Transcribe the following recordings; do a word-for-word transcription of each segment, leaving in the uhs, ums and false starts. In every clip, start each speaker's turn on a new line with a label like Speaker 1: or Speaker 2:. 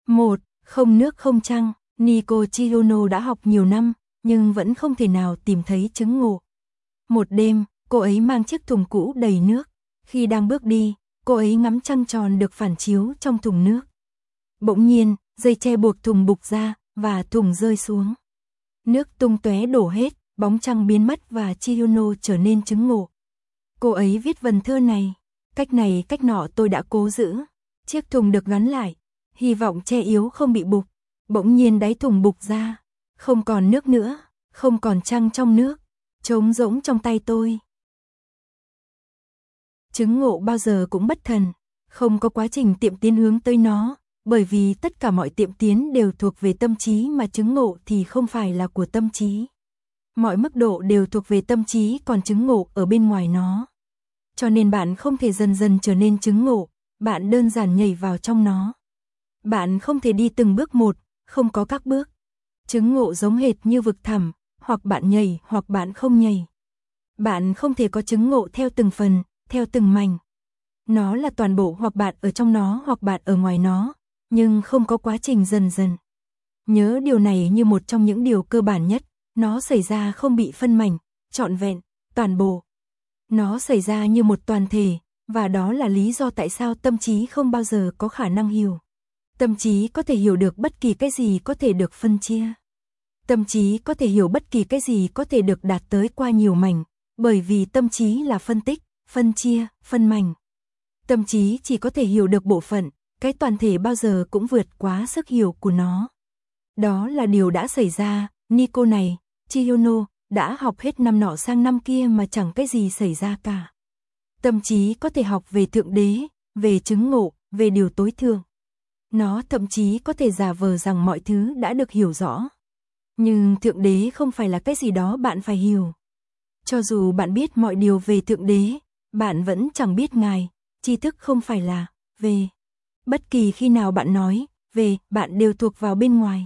Speaker 1: một. Không nước không trăng. Nico Chiyono đã học nhiều năm, nhưng vẫn không thể nào tìm thấy chứng ngộ. Một đêm, cô ấy mang chiếc thùng cũ đầy nước. Khi đang bước đi, cô ấy ngắm trăng tròn được phản chiếu trong thùng nước. Bỗng nhiên, dây tre buộc thùng bục ra, và thùng rơi xuống. Nước tung tóe đổ hết, bóng trăng biến mất và Chiyono trở nên chứng ngộ. Cô ấy viết vần thơ này. Cách này cách nọ tôi đã cố giữ. Chiếc thùng được gắn lại, hy vọng tre yếu không bị bục. Bỗng nhiên đáy thùng bục ra. Không còn nước nữa, không còn trăng trong nước. Trống rỗng trong tay tôi. Chứng ngộ bao giờ cũng bất thần. Không có quá trình tiệm tiến hướng tới nó. Bởi vì tất cả mọi tiệm tiến đều thuộc về tâm trí mà chứng ngộ thì không phải là của tâm trí. Mọi mức độ đều thuộc về tâm trí còn chứng ngộ ở bên ngoài nó. Cho nên bạn không thể dần dần trở nên chứng ngộ, bạn đơn giản nhảy vào trong nó. Bạn không thể đi từng bước một, không có các bước. Chứng ngộ giống hệt như vực thẳm, hoặc bạn nhảy hoặc bạn không nhảy. Bạn không thể có chứng ngộ theo từng phần, theo từng mảnh. Nó là toàn bộ hoặc bạn ở trong nó hoặc bạn ở ngoài nó, nhưng không có quá trình dần dần. Nhớ điều này như một trong những điều cơ bản nhất, nó xảy ra không bị phân mảnh, trọn vẹn, toàn bộ. Nó xảy ra như một toàn thể, và đó là lý do tại sao tâm trí không bao giờ có khả năng hiểu. Tâm trí có thể hiểu được bất kỳ cái gì có thể được phân chia. Tâm trí có thể hiểu bất kỳ cái gì có thể được đạt tới qua nhiều mảnh, bởi vì tâm trí là phân tích, phân chia, phân mảnh. Tâm trí chỉ có thể hiểu được bộ phận, cái toàn thể bao giờ cũng vượt quá sức hiểu của nó. Đó là điều đã xảy ra, Nico này, Chiyono, đã học hết năm nọ sang năm kia mà chẳng cái gì xảy ra cả. Tâm trí có thể học về Thượng Đế, về chứng ngộ, về điều tối thượng. Nó thậm chí có thể giả vờ rằng mọi thứ đã được hiểu rõ. Nhưng Thượng Đế không phải là cái gì đó bạn phải hiểu. Cho dù bạn biết mọi điều về Thượng Đế, bạn vẫn chẳng biết Ngài, tri thức không phải là về. Bất kỳ khi nào bạn nói về, bạn đều thuộc vào bên ngoài.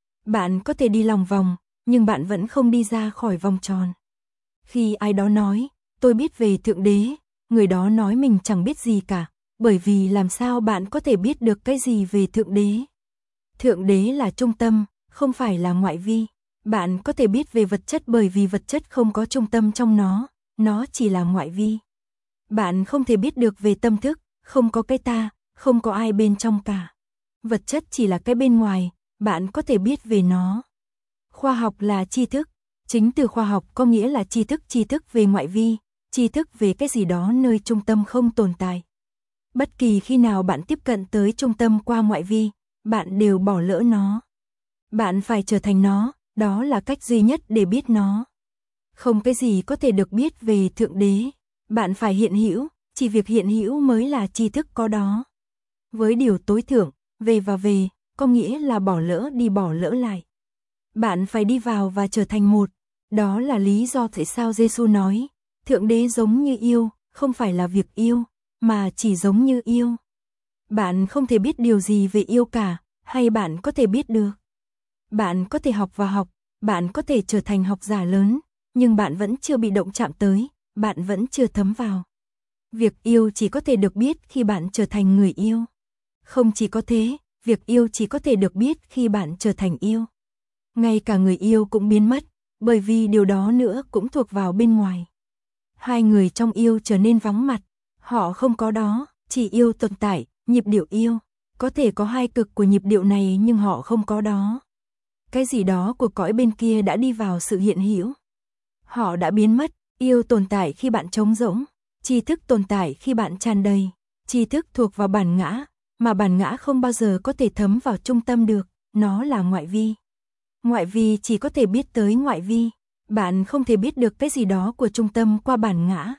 Speaker 1: Bạn có thể đi lòng vòng, nhưng bạn vẫn không đi ra khỏi vòng tròn. Khi ai đó nói, tôi biết về Thượng Đế, người đó nói mình chẳng biết gì cả, bởi vì làm sao bạn có thể biết được cái gì về Thượng Đế? Thượng Đế là trung tâm, không phải là ngoại vi. Bạn có thể biết về vật chất bởi vì vật chất không có trung tâm trong nó, nó chỉ là ngoại vi. Bạn không thể biết được về tâm thức, không có cái ta, không có ai bên trong cả. Vật chất chỉ là cái bên ngoài, bạn có thể biết về nó. Khoa học là tri thức, chính từ khoa học có nghĩa là tri thức tri thức về ngoại vi, tri thức về cái gì đó nơi trung tâm không tồn tại. Bất kỳ khi nào bạn tiếp cận tới trung tâm qua ngoại vi, bạn đều bỏ lỡ nó. Bạn phải trở thành nó, đó là cách duy nhất để biết nó. Không cái gì có thể được biết về Thượng Đế. Bạn phải hiện hữu, chỉ việc hiện hữu mới là tri thức có đó. Với điều tối thượng, về và về, có nghĩa là bỏ lỡ đi bỏ lỡ lại. Bạn phải đi vào và trở thành một. Đó là lý do tại sao Giêsu nói, Thượng Đế giống như yêu, không phải là việc yêu, mà chỉ giống như yêu. Bạn không thể biết điều gì về yêu cả, hay bạn có thể biết được. Bạn có thể học và học, bạn có thể trở thành học giả lớn, nhưng bạn vẫn chưa bị động chạm tới, bạn vẫn chưa thấm vào. Việc yêu chỉ có thể được biết khi bạn trở thành người yêu. Không chỉ có thế, việc yêu chỉ có thể được biết khi bạn trở thành yêu. Ngay cả người yêu cũng biến mất, bởi vì điều đó nữa cũng thuộc vào bên ngoài. Hai người trong yêu trở nên vắng mặt, họ không có đó, chỉ yêu tồn tại, nhịp điệu yêu. Có thể có hai cực của nhịp điệu này nhưng họ không có đó. Cái gì đó của cõi bên kia đã đi vào sự hiện hữu. Họ đã biến mất, yêu tồn tại khi bạn trống rỗng, tri thức tồn tại khi bạn tràn đầy, tri thức thuộc vào bản ngã, mà bản ngã không bao giờ có thể thấm vào trung tâm được, nó là ngoại vi. Ngoại vi chỉ có thể biết tới ngoại vi, bạn không thể biết được cái gì đó của trung tâm qua bản ngã.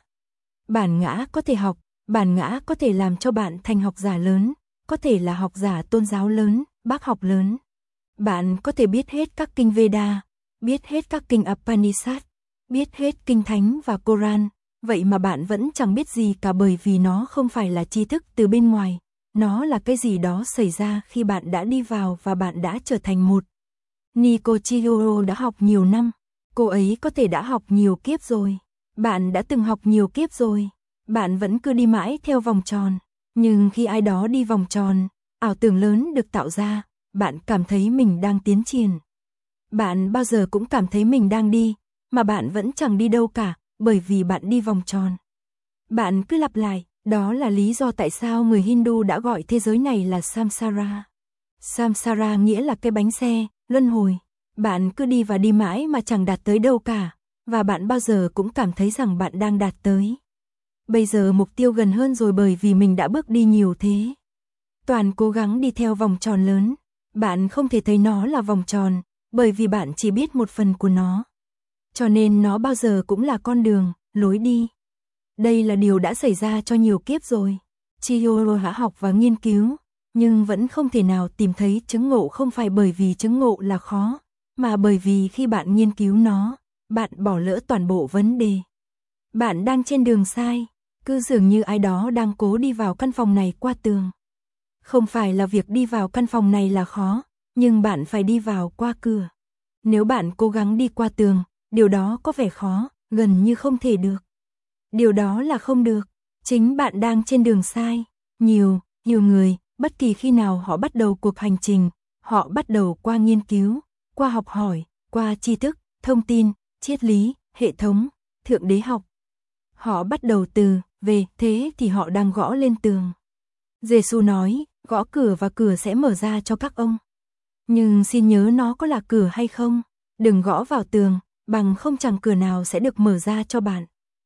Speaker 1: Bản ngã có thể học, bản ngã có thể làm cho bạn thành học giả lớn, có thể là học giả tôn giáo lớn, bác học lớn. Bạn có thể biết hết các kinh Veda, biết hết các kinh Upanishad, biết hết kinh Thánh và Koran, vậy mà bạn vẫn chẳng biết gì cả bởi vì nó không phải là tri thức từ bên ngoài, nó là cái gì đó xảy ra khi bạn đã đi vào và bạn đã trở thành một. Nico Chiyono đã học nhiều năm, cô ấy có thể đã học nhiều kiếp rồi, bạn đã từng học nhiều kiếp rồi, bạn vẫn cứ đi mãi theo vòng tròn, nhưng khi ai đó đi vòng tròn, ảo tưởng lớn được tạo ra, bạn cảm thấy mình đang tiến triển. Bạn bao giờ cũng cảm thấy mình đang đi, mà bạn vẫn chẳng đi đâu cả, bởi vì bạn đi vòng tròn. Bạn cứ lặp lại, đó là lý do tại sao người Hindu đã gọi thế giới này là Samsara. Samsara nghĩa là cái bánh xe, luân hồi. Bạn cứ đi và đi mãi mà chẳng đạt tới đâu cả, và bạn bao giờ cũng cảm thấy rằng bạn đang đạt tới. Bây giờ mục tiêu gần hơn rồi bởi vì mình đã bước đi nhiều thế. Toàn cố gắng đi theo vòng tròn lớn, bạn không thể thấy nó là vòng tròn, bởi vì bạn chỉ biết một phần của nó. Cho nên nó bao giờ cũng là con đường, lối đi. Đây là điều đã xảy ra cho nhiều kiếp rồi. Chihiro đã học và nghiên cứu, nhưng vẫn không thể nào tìm thấy chứng ngộ, không phải bởi vì chứng ngộ là khó, mà bởi vì khi bạn nghiên cứu nó, bạn bỏ lỡ toàn bộ vấn đề. Bạn đang trên đường sai, cứ dường như ai đó đang cố đi vào căn phòng này qua tường. Không phải là việc đi vào căn phòng này là khó, nhưng bạn phải đi vào qua cửa. Nếu bạn cố gắng đi qua tường, điều đó có vẻ khó, gần như không thể được. Điều đó là không được, chính bạn đang trên đường sai. Nhiều, nhiều người, bất kỳ khi nào họ bắt đầu cuộc hành trình, họ bắt đầu qua nghiên cứu, qua học hỏi, qua tri thức, thông tin, triết lý, hệ thống, thượng đế học. Họ bắt đầu từ, về, thế thì họ đang gõ lên tường. Giê-xu nói, gõ cửa và cửa sẽ mở ra cho các ông. Nhưng xin nhớ nó có là cửa hay không, đừng gõ vào tường, bằng không chẳng cửa nào sẽ được mở ra cho bạn.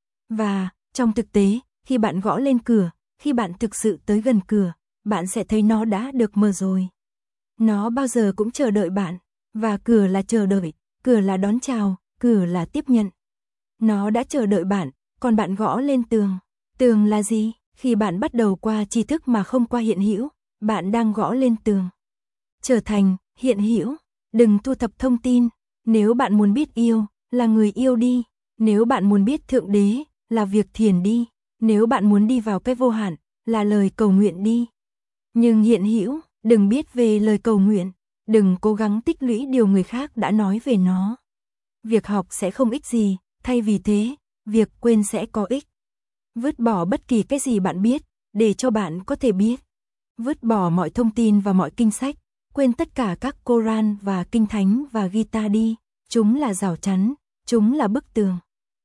Speaker 1: Và, trong thực tế, khi bạn gõ lên cửa, khi bạn thực sự tới gần cửa, bạn sẽ thấy nó đã được mở rồi. Nó bao giờ cũng chờ đợi bạn, và cửa là chờ đợi, cửa là đón chào, cửa là tiếp nhận. Nó đã chờ đợi bạn, còn bạn gõ lên tường. Tường là gì? Khi bạn bắt đầu qua tri thức mà không qua hiện hữu, bạn đang gõ lên tường. Trở thành hiện hữu, đừng thu thập thông tin. Nếu bạn muốn biết yêu, là người yêu đi. Nếu bạn muốn biết thượng đế, là việc thiền đi. Nếu bạn muốn đi vào cái vô hạn, là lời cầu nguyện đi. Nhưng hiện hữu, đừng biết về lời cầu nguyện, đừng cố gắng tích lũy điều người khác đã nói về nó. Việc học sẽ không ích gì, thay vì thế, việc quên sẽ có ích. Vứt bỏ bất kỳ cái gì bạn biết, để cho bạn có thể biết. Vứt bỏ mọi thông tin và mọi kinh sách, quên tất cả các Koran và Kinh Thánh và Gita đi, chúng là rào chắn, chúng là bức tường.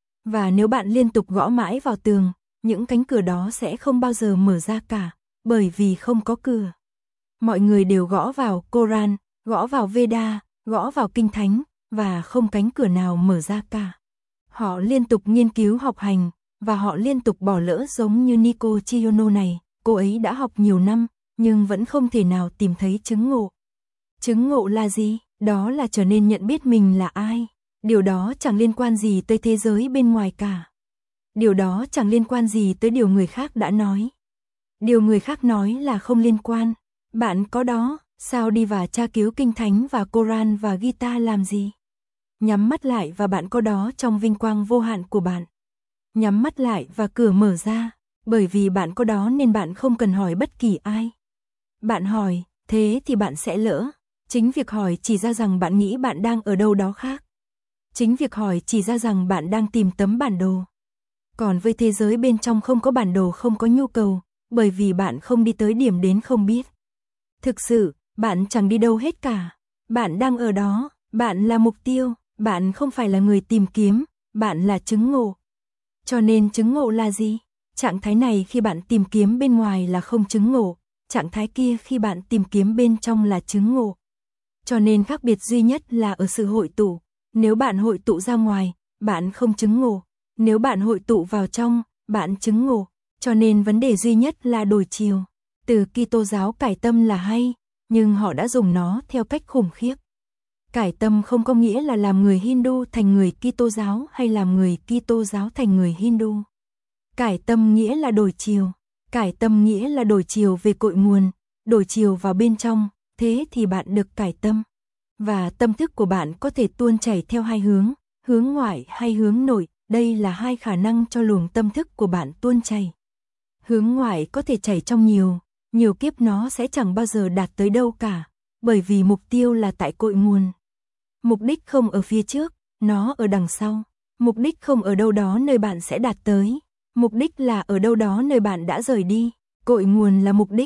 Speaker 1: Và nếu bạn liên tục gõ mãi vào tường, những cánh cửa đó sẽ không bao giờ mở ra cả, bởi vì không có cửa. Mọi người đều gõ vào Koran, gõ vào Veda, gõ vào Kinh Thánh, và không cánh cửa nào mở ra cả. Họ liên tục nghiên cứu học hành, và họ liên tục bỏ lỡ, giống như Nico Chiono này, cô ấy đã học nhiều năm, nhưng vẫn không thể nào tìm thấy chứng ngộ. Chứng ngộ là gì? Đó là trở nên nhận biết mình là ai. Điều đó chẳng liên quan gì tới thế giới bên ngoài cả. Điều đó chẳng liên quan gì tới điều người khác đã nói. Điều người khác nói là không liên quan. Bạn có đó, sao đi và tra cứu Kinh Thánh và Koran và Gita làm gì? Nhắm mắt lại và bạn có đó trong vinh quang vô hạn của bạn. Nhắm mắt lại và cửa mở ra, bởi vì bạn có đó nên bạn không cần hỏi bất kỳ ai. Bạn hỏi, thế thì bạn sẽ lỡ. Chính việc hỏi chỉ ra rằng bạn nghĩ bạn đang ở đâu đó khác. Chính việc hỏi chỉ ra rằng bạn đang tìm tấm bản đồ. Còn với thế giới bên trong không có bản đồ, không có nhu cầu, bởi vì bạn không đi tới điểm đến không biết. Thực sự, bạn chẳng đi đâu hết cả. Bạn đang ở đó, bạn là mục tiêu, bạn không phải là người tìm kiếm, bạn là chứng ngộ. Cho nên chứng ngộ là gì? Trạng thái này khi bạn tìm kiếm bên ngoài là không chứng ngộ, trạng thái kia khi bạn tìm kiếm bên trong là chứng ngộ. Cho nên khác biệt duy nhất là ở sự hội tụ. Nếu bạn hội tụ ra ngoài, bạn không chứng ngộ. Nếu bạn hội tụ vào trong, bạn chứng ngộ. Cho nên vấn đề duy nhất là đổi chiều. Từ Kitô giáo cải tâm là hay, nhưng họ đã dùng nó theo cách khủng khiếp. Cải tâm không có nghĩa là làm người Hindu thành người Kitô giáo hay làm người Kitô giáo thành người Hindu. Cải tâm nghĩa là đổi chiều. Cải tâm nghĩa là đổi chiều về cội nguồn, đổi chiều vào bên trong, thế thì bạn được cải tâm. Và tâm thức của bạn có thể tuôn chảy theo hai hướng, hướng ngoại hay hướng nội, đây là hai khả năng cho luồng tâm thức của bạn tuôn chảy. Hướng ngoại có thể chảy trong nhiều, nhiều kiếp nó sẽ chẳng bao giờ đạt tới đâu cả, bởi vì mục tiêu là tại cội nguồn. Mục đích không ở phía trước, nó ở đằng sau. Mục đích không ở đâu đó nơi bạn sẽ đạt tới. Mục đích là ở đâu đó nơi bạn đã rời đi. Cội nguồn là mục đích.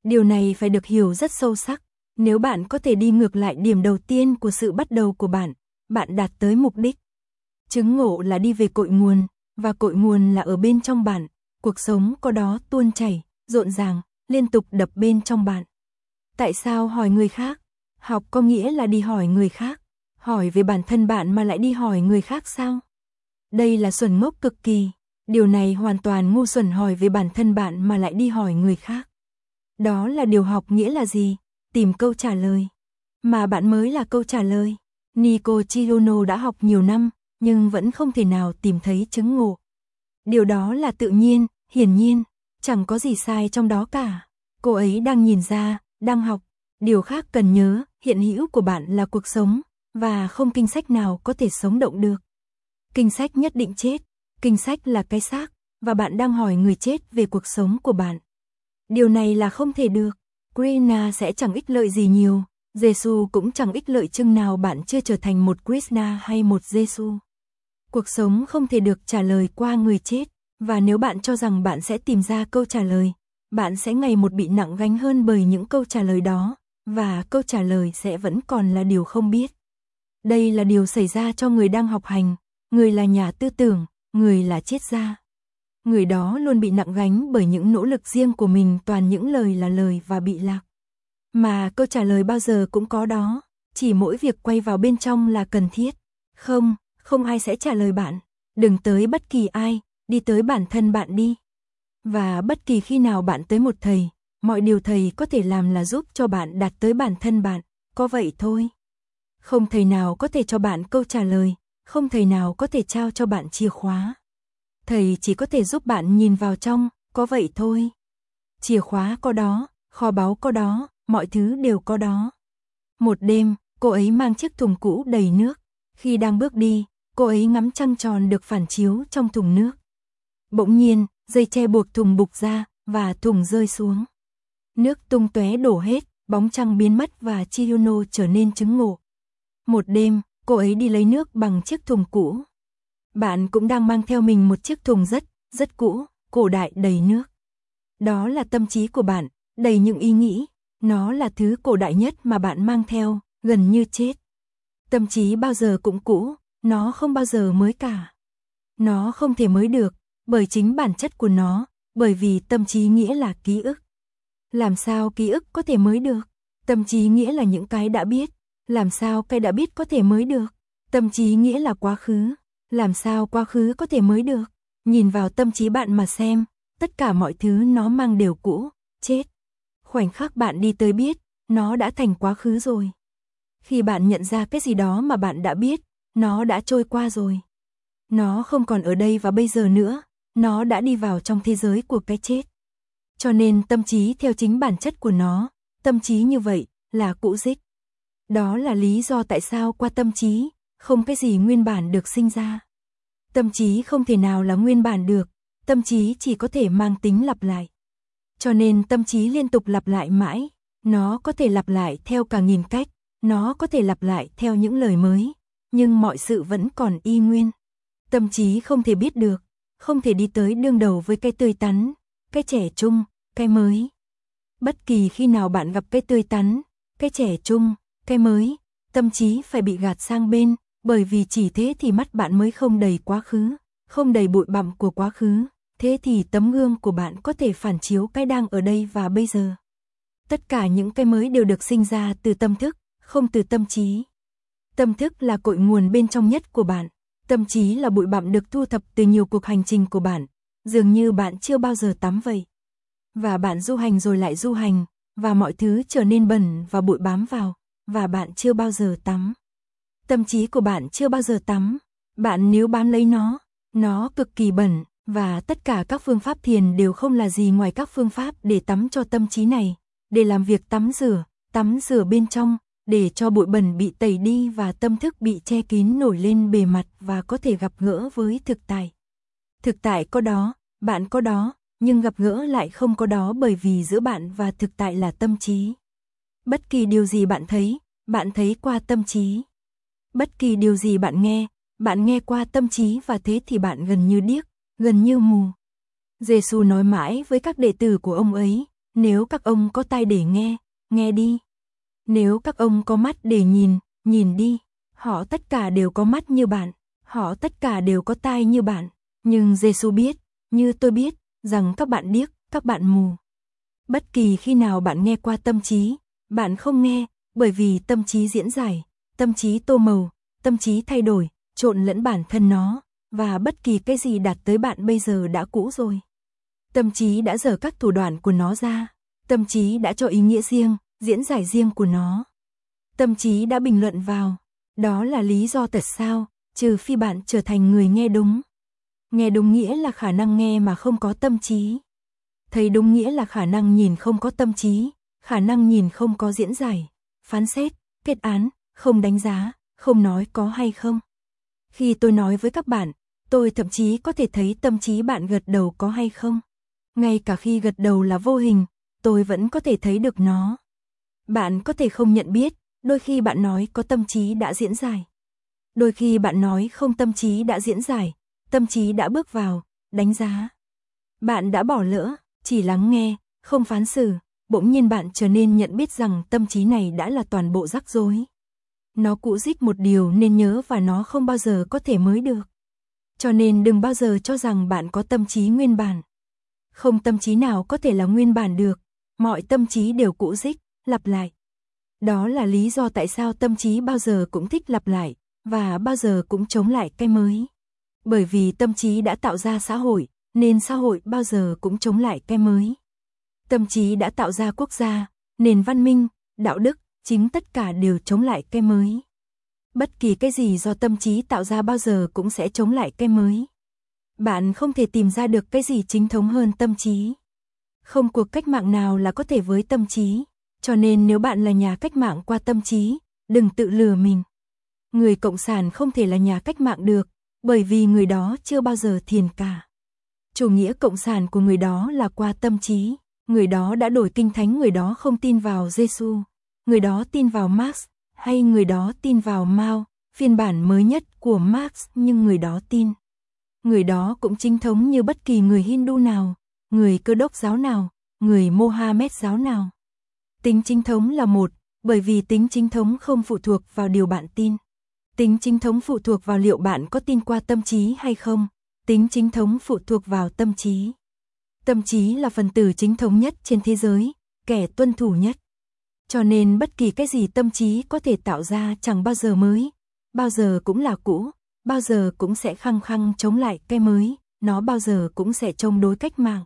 Speaker 1: Điều này phải được hiểu rất sâu sắc. Nếu bạn có thể đi ngược lại điểm đầu tiên của sự bắt đầu của bạn, bạn đạt tới mục đích. Chứng ngộ là đi về cội nguồn, và cội nguồn là ở bên trong bạn, cuộc sống có đó tuôn chảy, rộn ràng, liên tục đập bên trong bạn. Tại sao hỏi người khác? Học có nghĩa là đi hỏi người khác. Hỏi về bản thân bạn mà lại đi hỏi người khác sao? Đây là xuẩn ngốc cực kỳ. Điều này hoàn toàn ngu xuẩn, hỏi về bản thân bạn mà lại đi hỏi người khác. Đó là điều học nghĩa là gì? Tìm câu trả lời. Mà bạn mới là câu trả lời. Nico Chiyono đã học nhiều năm, nhưng vẫn không thể nào tìm thấy chứng ngộ. Điều đó là tự nhiên, hiển nhiên, chẳng có gì sai trong đó cả. Cô ấy đang nhìn ra, đang học. Điều khác cần nhớ, hiện hữu của bạn là cuộc sống, và không kinh sách nào có thể sống động được. Kinh sách nhất định chết, kinh sách là cái xác, và bạn đang hỏi người chết về cuộc sống của bạn. Điều này là không thể được. Krishna sẽ chẳng ích lợi gì nhiều, Giêsu cũng chẳng ích lợi chừng nào bạn chưa trở thành một Krishna hay một Giêsu. Cuộc sống không thể được trả lời qua người chết, và nếu bạn cho rằng bạn sẽ tìm ra câu trả lời, bạn sẽ ngày một bị nặng gánh hơn bởi những câu trả lời đó, và câu trả lời sẽ vẫn còn là điều không biết. Đây là điều xảy ra cho người đang học hành, người là nhà tư tưởng, người là triết gia. Người đó luôn bị nặng gánh bởi những nỗ lực riêng của mình, toàn những lời là lời và bị lạc. Mà câu trả lời bao giờ cũng có đó, chỉ mỗi việc quay vào bên trong là cần thiết. Không, không ai sẽ trả lời bạn. Đừng tới bất kỳ ai, đi tới bản thân bạn đi. Và bất kỳ khi nào bạn tới một thầy, mọi điều thầy có thể làm là giúp cho bạn đạt tới bản thân bạn, có vậy thôi. Không thầy nào có thể cho bạn câu trả lời, không thầy nào có thể trao cho bạn chìa khóa. Thầy chỉ có thể giúp bạn nhìn vào trong, có vậy thôi. Chìa khóa có đó, kho báu có đó, mọi thứ đều có đó. Một đêm, cô ấy mang chiếc thùng cũ đầy nước. Khi đang bước đi, cô ấy ngắm trăng tròn được phản chiếu trong thùng nước. Bỗng nhiên, dây che buộc thùng bục ra, và thùng rơi xuống. Nước tung tóe đổ hết, bóng trăng biến mất và Chiyono trở nên chứng ngộ. Một đêm, cô ấy đi lấy nước bằng chiếc thùng cũ. Bạn cũng đang mang theo mình một chiếc thùng rất, rất cũ, cổ đại đầy nước. Đó là tâm trí của bạn, đầy những ý nghĩ. Nó là thứ cổ đại nhất mà bạn mang theo, gần như chết. Tâm trí bao giờ cũng cũ, nó không bao giờ mới cả. Nó không thể mới được, bởi chính bản chất của nó, bởi vì tâm trí nghĩa là ký ức. Làm sao ký ức có thể mới được? Tâm trí nghĩa là những cái đã biết. Làm sao cái đã biết có thể mới được? Tâm trí nghĩa là quá khứ. Làm sao quá khứ có thể mới được? Nhìn vào tâm trí bạn mà xem, tất cả mọi thứ nó mang đều cũ, chết. Khoảnh khắc bạn đi tới biết, nó đã thành quá khứ rồi. Khi bạn nhận ra cái gì đó mà bạn đã biết, nó đã trôi qua rồi. Nó không còn ở đây và bây giờ nữa, nó đã đi vào trong thế giới của cái chết. Cho nên tâm trí theo chính bản chất của nó, tâm trí như vậy, là cũ dích. Đó là lý do tại sao qua tâm trí, không cái gì nguyên bản được sinh ra. Tâm trí không thể nào là nguyên bản được, tâm trí chỉ có thể mang tính lặp lại. Cho nên tâm trí liên tục lặp lại mãi, nó có thể lặp lại theo cả nghìn cách, nó có thể lặp lại theo những lời mới, nhưng mọi sự vẫn còn y nguyên. Tâm trí không thể biết được, không thể đi tới đương đầu với cái tươi tắn, cái trẻ trung, cái mới. Bất kỳ khi nào bạn gặp cái tươi tắn, cái trẻ trung, cái mới, tâm trí phải bị gạt sang bên, bởi vì chỉ thế thì mắt bạn mới không đầy quá khứ, không đầy bụi bặm của quá khứ, thế thì tấm gương của bạn có thể phản chiếu cái đang ở đây và bây giờ. Tất cả những cái mới đều được sinh ra từ tâm thức, không từ tâm trí. Tâm thức là cội nguồn bên trong nhất của bạn, tâm trí là bụi bặm được thu thập từ nhiều cuộc hành trình của bạn, dường như bạn chưa bao giờ tắm vậy. Và bạn du hành rồi lại du hành, và mọi thứ trở nên bẩn và bụi bám vào, và bạn chưa bao giờ tắm. Tâm trí của bạn chưa bao giờ tắm, bạn nếu bám lấy nó, nó cực kỳ bẩn, và tất cả các phương pháp thiền đều không là gì ngoài các phương pháp để tắm cho tâm trí này, để làm việc tắm rửa, tắm rửa bên trong, để cho bụi bẩn bị tẩy đi và tâm thức bị che kín nổi lên bề mặt và có thể gặp gỡ với thực tại. Thực tại có đó, bạn có đó, nhưng gặp gỡ lại không có đó bởi vì giữa bạn và thực tại là tâm trí. Bất kỳ điều gì bạn thấy, bạn thấy qua tâm trí. Bất kỳ điều gì bạn nghe, bạn nghe qua tâm trí và thế thì bạn gần như điếc, gần như mù. Giêsu nói mãi với các đệ tử của ông ấy, Nếu các ông có tai để nghe, nghe đi. Nếu các ông có mắt để nhìn, nhìn đi. Họ tất cả đều có mắt như bạn, họ tất cả đều có tai như bạn. Nhưng Giêsu biết, như tôi biết, rằng các bạn điếc, các bạn mù. Bất kỳ khi nào bạn nghe qua tâm trí, bạn không nghe, bởi vì tâm trí diễn giải, tâm trí tô màu, tâm trí thay đổi, trộn lẫn bản thân nó, và bất kỳ cái gì đạt tới bạn bây giờ đã cũ rồi. Tâm trí đã dở các thủ đoạn của nó ra, tâm trí đã cho ý nghĩa riêng, diễn giải riêng của nó. Tâm trí đã bình luận vào, đó là lý do tại sao, trừ phi bạn trở thành người nghe đúng. Nghe đúng nghĩa là khả năng nghe mà không có tâm trí. Thấy đúng nghĩa là khả năng nhìn không có tâm trí, khả năng nhìn không có diễn giải, phán xét, kết án, không đánh giá, không nói có hay không. Khi tôi nói với các bạn, tôi thậm chí có thể thấy tâm trí bạn gật đầu có hay không. Ngay cả khi gật đầu là vô hình, tôi vẫn có thể thấy được nó. Bạn có thể không nhận biết, đôi khi bạn nói có tâm trí đã diễn giải. Đôi khi bạn nói không tâm trí đã diễn giải, tâm trí đã bước vào, đánh giá. Bạn đã bỏ lỡ, chỉ lắng nghe, không phán xử, bỗng nhiên bạn trở nên nhận biết rằng tâm trí này đã là toàn bộ rắc rối. Nó cũ rích một điều nên nhớ và nó không bao giờ có thể mới được. Cho nên đừng bao giờ cho rằng bạn có tâm trí nguyên bản. Không tâm trí nào có thể là nguyên bản được, mọi tâm trí đều cũ rích, lặp lại. Đó là lý do tại sao tâm trí bao giờ cũng thích lặp lại, và bao giờ cũng chống lại cái mới. Bởi vì tâm trí đã tạo ra xã hội, nên xã hội bao giờ cũng chống lại cái mới. Tâm trí đã tạo ra quốc gia, nền văn minh, đạo đức, chính tất cả đều chống lại cái mới. Bất kỳ cái gì do tâm trí tạo ra bao giờ cũng sẽ chống lại cái mới. Bạn không thể tìm ra được cái gì chính thống hơn tâm trí. Không cuộc cách mạng nào là có thể với tâm trí. Cho nên nếu bạn là nhà cách mạng qua tâm trí, đừng tự lừa mình. Người cộng sản không thể là nhà cách mạng được, bởi vì người đó chưa bao giờ thiền cả. Chủ nghĩa cộng sản của người đó là qua tâm trí. Người đó đã đổi kinh thánh, người đó không tin vào Giêsu, người đó tin vào Marx, hay người đó tin vào Mao, phiên bản mới nhất của Marx, nhưng người đó tin. Người đó cũng chính thống như bất kỳ người Hindu nào, người Cơ đốc giáo nào, người Mohammed giáo nào. Tính chính thống là một, bởi vì tính chính thống không phụ thuộc vào điều bạn tin. Tính chính thống phụ thuộc vào liệu bạn có tin qua tâm trí hay không. Tính chính thống phụ thuộc vào tâm trí. Tâm trí là phần tử chính thống nhất trên thế giới, kẻ tuân thủ nhất. Cho nên bất kỳ cái gì tâm trí có thể tạo ra chẳng bao giờ mới, bao giờ cũng là cũ, bao giờ cũng sẽ khăng khăng chống lại cái mới, nó bao giờ cũng sẽ chống đối cách mạng.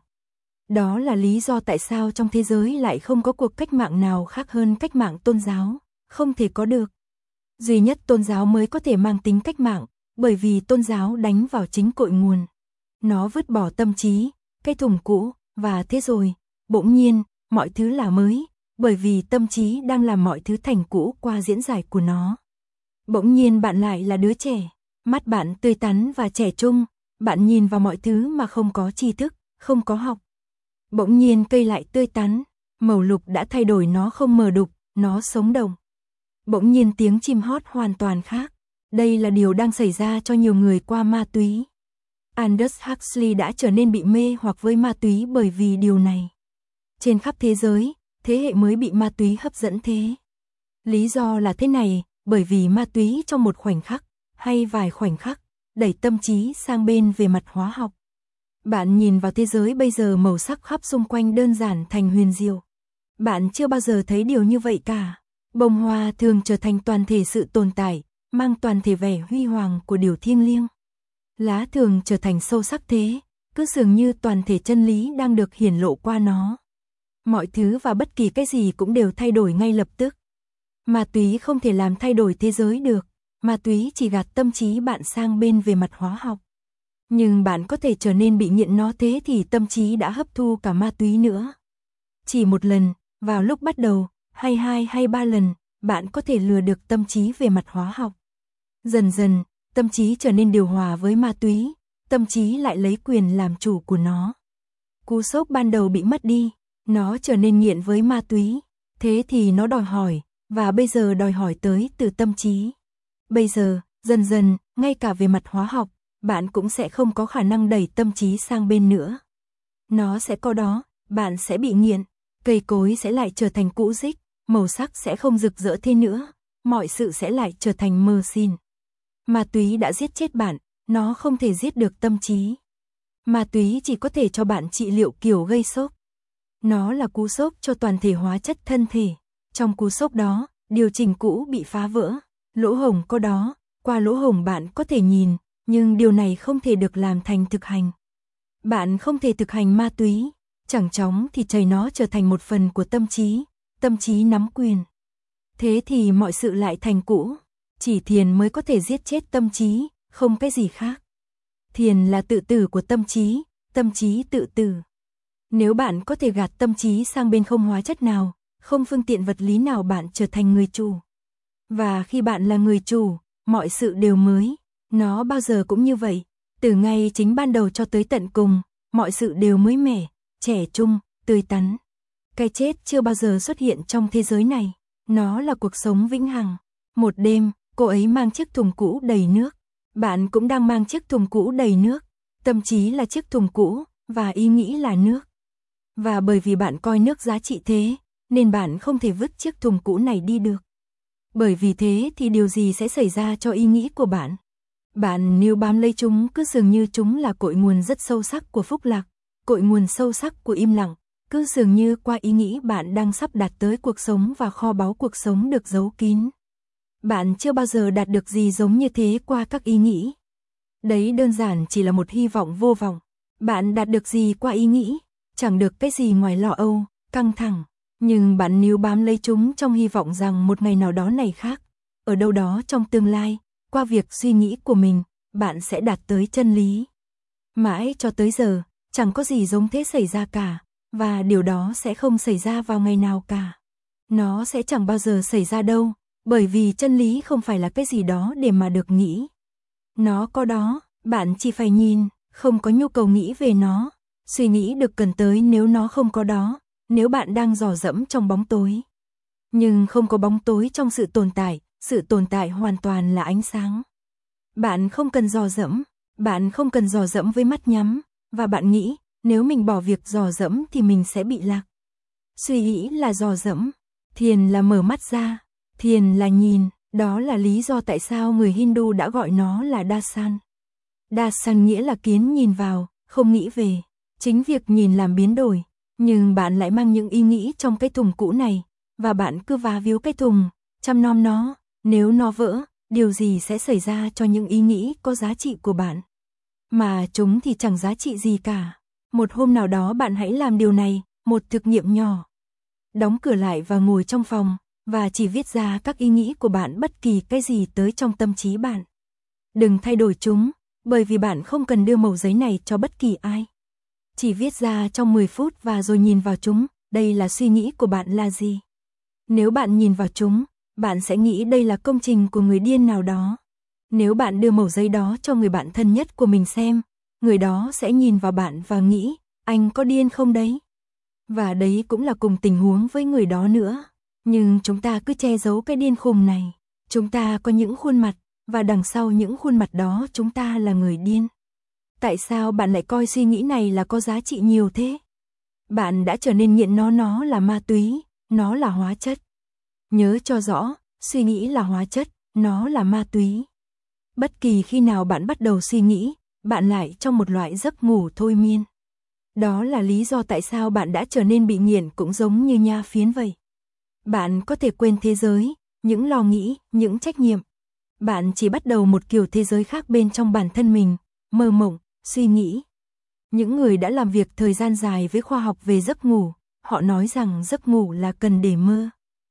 Speaker 1: Đó là lý do tại sao trong thế giới lại không có cuộc cách mạng nào khác hơn cách mạng tôn giáo, không thể có được. Duy nhất tôn giáo mới có thể mang tính cách mạng, bởi vì tôn giáo đánh vào chính cội nguồn. Nó vứt bỏ tâm trí, cái thùng cũ, và thế rồi, bỗng nhiên, mọi thứ là mới, bởi vì tâm trí đang làm mọi thứ thành cũ qua diễn giải của nó. Bỗng nhiên bạn lại là đứa trẻ, mắt bạn tươi tắn và trẻ trung, bạn nhìn vào mọi thứ mà không có tri thức, không có học. Bỗng nhiên cây lại tươi tắn, màu lục đã thay đổi, nó không mờ đục, nó sống động. Bỗng nhiên tiếng chim hót hoàn toàn khác. Đây là điều đang xảy ra cho nhiều người qua ma túy. Aldous Huxley đã trở nên bị mê hoặc với ma túy bởi vì điều này. Trên khắp thế giới, thế hệ mới bị ma túy hấp dẫn thế. Lý do là thế này, bởi vì ma túy trong một khoảnh khắc, hay vài khoảnh khắc, đẩy tâm trí sang bên về mặt hóa học. Bạn nhìn vào thế giới bây giờ, màu sắc khắp xung quanh đơn giản thành huyền diệu. Bạn chưa bao giờ thấy điều như vậy cả. Bông hoa thường trở thành toàn thể sự tồn tại, mang toàn thể vẻ huy hoàng của điều thiêng liêng. Lá thường trở thành sâu sắc thế, cứ dường như toàn thể chân lý đang được hiển lộ qua nó. Mọi thứ và bất kỳ cái gì cũng đều thay đổi ngay lập tức. Ma túy không thể làm thay đổi thế giới được, ma túy chỉ gạt tâm trí bạn sang bên về mặt hóa học. Nhưng bạn có thể trở nên bị nghiện nó, thế thì tâm trí đã hấp thu cả ma túy nữa. Chỉ một lần, vào lúc bắt đầu, hay hai hay ba lần, bạn có thể lừa được tâm trí về mặt hóa học. Dần dần, tâm trí trở nên điều hòa với ma túy, tâm trí lại lấy quyền làm chủ của nó. Cú sốc ban đầu bị mất đi, nó trở nên nghiện với ma túy, thế thì nó đòi hỏi, và bây giờ đòi hỏi tới từ tâm trí. Bây giờ, dần dần, ngay cả về mặt hóa học, bạn cũng sẽ không có khả năng đẩy tâm trí sang bên nữa. Nó sẽ có đó, bạn sẽ bị nghiện. cây cối sẽ lại trở thành cũ rích, màu sắc sẽ không rực rỡ thế nữa, mọi sự sẽ lại trở thành mờ xìn. Ma túy đã giết chết bạn, nó không thể giết được tâm trí. Ma túy chỉ có thể cho bạn trị liệu kiểu gây sốc. Nó là cú sốc cho toàn thể hóa chất thân thể. Trong cú sốc đó, điều chỉnh cũ bị phá vỡ, lỗ hổng có đó, qua lỗ hổng bạn có thể nhìn, nhưng điều này không thể được làm thành thực hành. Bạn không thể thực hành ma túy, chẳng chóng thì chảy nó trở thành một phần của tâm trí, tâm trí nắm quyền. Thế thì mọi sự lại thành cũ, chỉ thiền mới có thể giết chết tâm trí, không cái gì khác. Thiền là tự tử của tâm trí, tâm trí tự tử. Nếu bạn có thể gạt tâm trí sang bên không hóa chất nào, không phương tiện vật lý nào, bạn trở thành người chủ. Và khi bạn là người chủ, mọi sự đều mới. Nó bao giờ cũng như vậy, từ ngay chính ban đầu cho tới tận cùng, mọi sự đều mới mẻ, trẻ trung, tươi tắn. Cái chết chưa bao giờ xuất hiện trong thế giới này, nó là cuộc sống vĩnh hằng. Một đêm, cô ấy mang chiếc thùng cũ đầy nước. Bạn cũng đang mang chiếc thùng cũ đầy nước. Tâm trí là chiếc thùng cũ, và ý nghĩ là nước. Và bởi vì bạn coi nước giá trị thế, nên bạn không thể vứt chiếc thùng cũ này đi được. Bởi vì thế thì điều gì sẽ xảy ra cho ý nghĩ của bạn? Bạn níu bám lấy chúng cứ dường như chúng là cội nguồn rất sâu sắc của phúc lạc, cội nguồn sâu sắc của im lặng, cứ dường như qua ý nghĩ bạn đang sắp đạt tới cuộc sống và kho báu cuộc sống được giấu kín. Bạn chưa bao giờ đạt được gì giống như thế qua các ý nghĩ. Đấy đơn giản chỉ là một hy vọng vô vọng. Bạn đạt được gì qua ý nghĩ? Chẳng được cái gì ngoài lo âu, căng thẳng. Nhưng bạn níu bám lấy chúng trong hy vọng rằng một ngày nào đó này khác, ở đâu đó trong tương lai, qua việc suy nghĩ của mình, bạn sẽ đạt tới chân lý. Mãi cho tới giờ, chẳng có gì giống thế xảy ra cả, và điều đó sẽ không xảy ra vào ngày nào cả. Nó sẽ chẳng bao giờ xảy ra đâu, bởi vì chân lý không phải là cái gì đó để mà được nghĩ. Nó có đó, bạn chỉ phải nhìn, không có nhu cầu nghĩ về nó. Suy nghĩ được cần tới nếu nó không có đó, nếu bạn đang dò dẫm trong bóng tối. Nhưng không có bóng tối trong sự tồn tại, sự tồn tại hoàn toàn là ánh sáng. Bạn không cần dò dẫm, bạn không cần dò dẫm với mắt nhắm, và bạn nghĩ, nếu mình bỏ việc dò dẫm thì mình sẽ bị lạc. Suy nghĩ là dò dẫm, thiền là mở mắt ra, thiền là nhìn, đó là lý do tại sao người Hindu đã gọi nó là Dasan. Dasan nghĩa là kiến nhìn vào, không nghĩ về. Chính việc nhìn làm biến đổi, nhưng bạn lại mang những ý nghĩ trong cái thùng cũ này, và bạn cứ vá víu cái thùng, chăm nom nó, nếu nó vỡ, điều gì sẽ xảy ra cho những ý nghĩ có giá trị của bạn? Mà chúng thì chẳng giá trị gì cả. Một hôm nào đó bạn hãy làm điều này, một thực nghiệm nhỏ. Đóng cửa lại và ngồi trong phòng, và chỉ viết ra các ý nghĩ của bạn bất kỳ cái gì tới trong tâm trí bạn. Đừng thay đổi chúng, bởi vì bạn không cần đưa mẩu giấy này cho bất kỳ ai. Chỉ viết ra trong mười phút và rồi nhìn vào chúng, đây là suy nghĩ của bạn là gì? Nếu bạn nhìn vào chúng, bạn sẽ nghĩ đây là công trình của người điên nào đó. Nếu bạn đưa mẩu giấy đó cho người bạn thân nhất của mình xem, người đó sẽ nhìn vào bạn và nghĩ, anh có điên không đấy? Và đấy cũng là cùng tình huống với người đó nữa. Nhưng chúng ta cứ che giấu cái điên khùng này. Chúng ta có những khuôn mặt, và đằng sau những khuôn mặt đó chúng ta là người điên. Tại sao bạn lại coi suy nghĩ này là có giá trị nhiều thế? Bạn đã trở nên nghiện nó, nó là ma túy, nó là hóa chất. Nhớ cho rõ, suy nghĩ là hóa chất, nó là ma túy. Bất kỳ khi nào bạn bắt đầu suy nghĩ, bạn lại trong một loại giấc ngủ thôi miên. Đó là lý do tại sao bạn đã trở nên bị nghiện cũng giống như nha phiến vậy. Bạn có thể quên thế giới, những lo nghĩ, những trách nhiệm. Bạn chỉ bắt đầu một kiểu thế giới khác bên trong bản thân mình, mơ mộng, suy nghĩ. Những người đã làm việc thời gian dài với khoa học về giấc ngủ, họ nói rằng giấc ngủ là cần để mơ.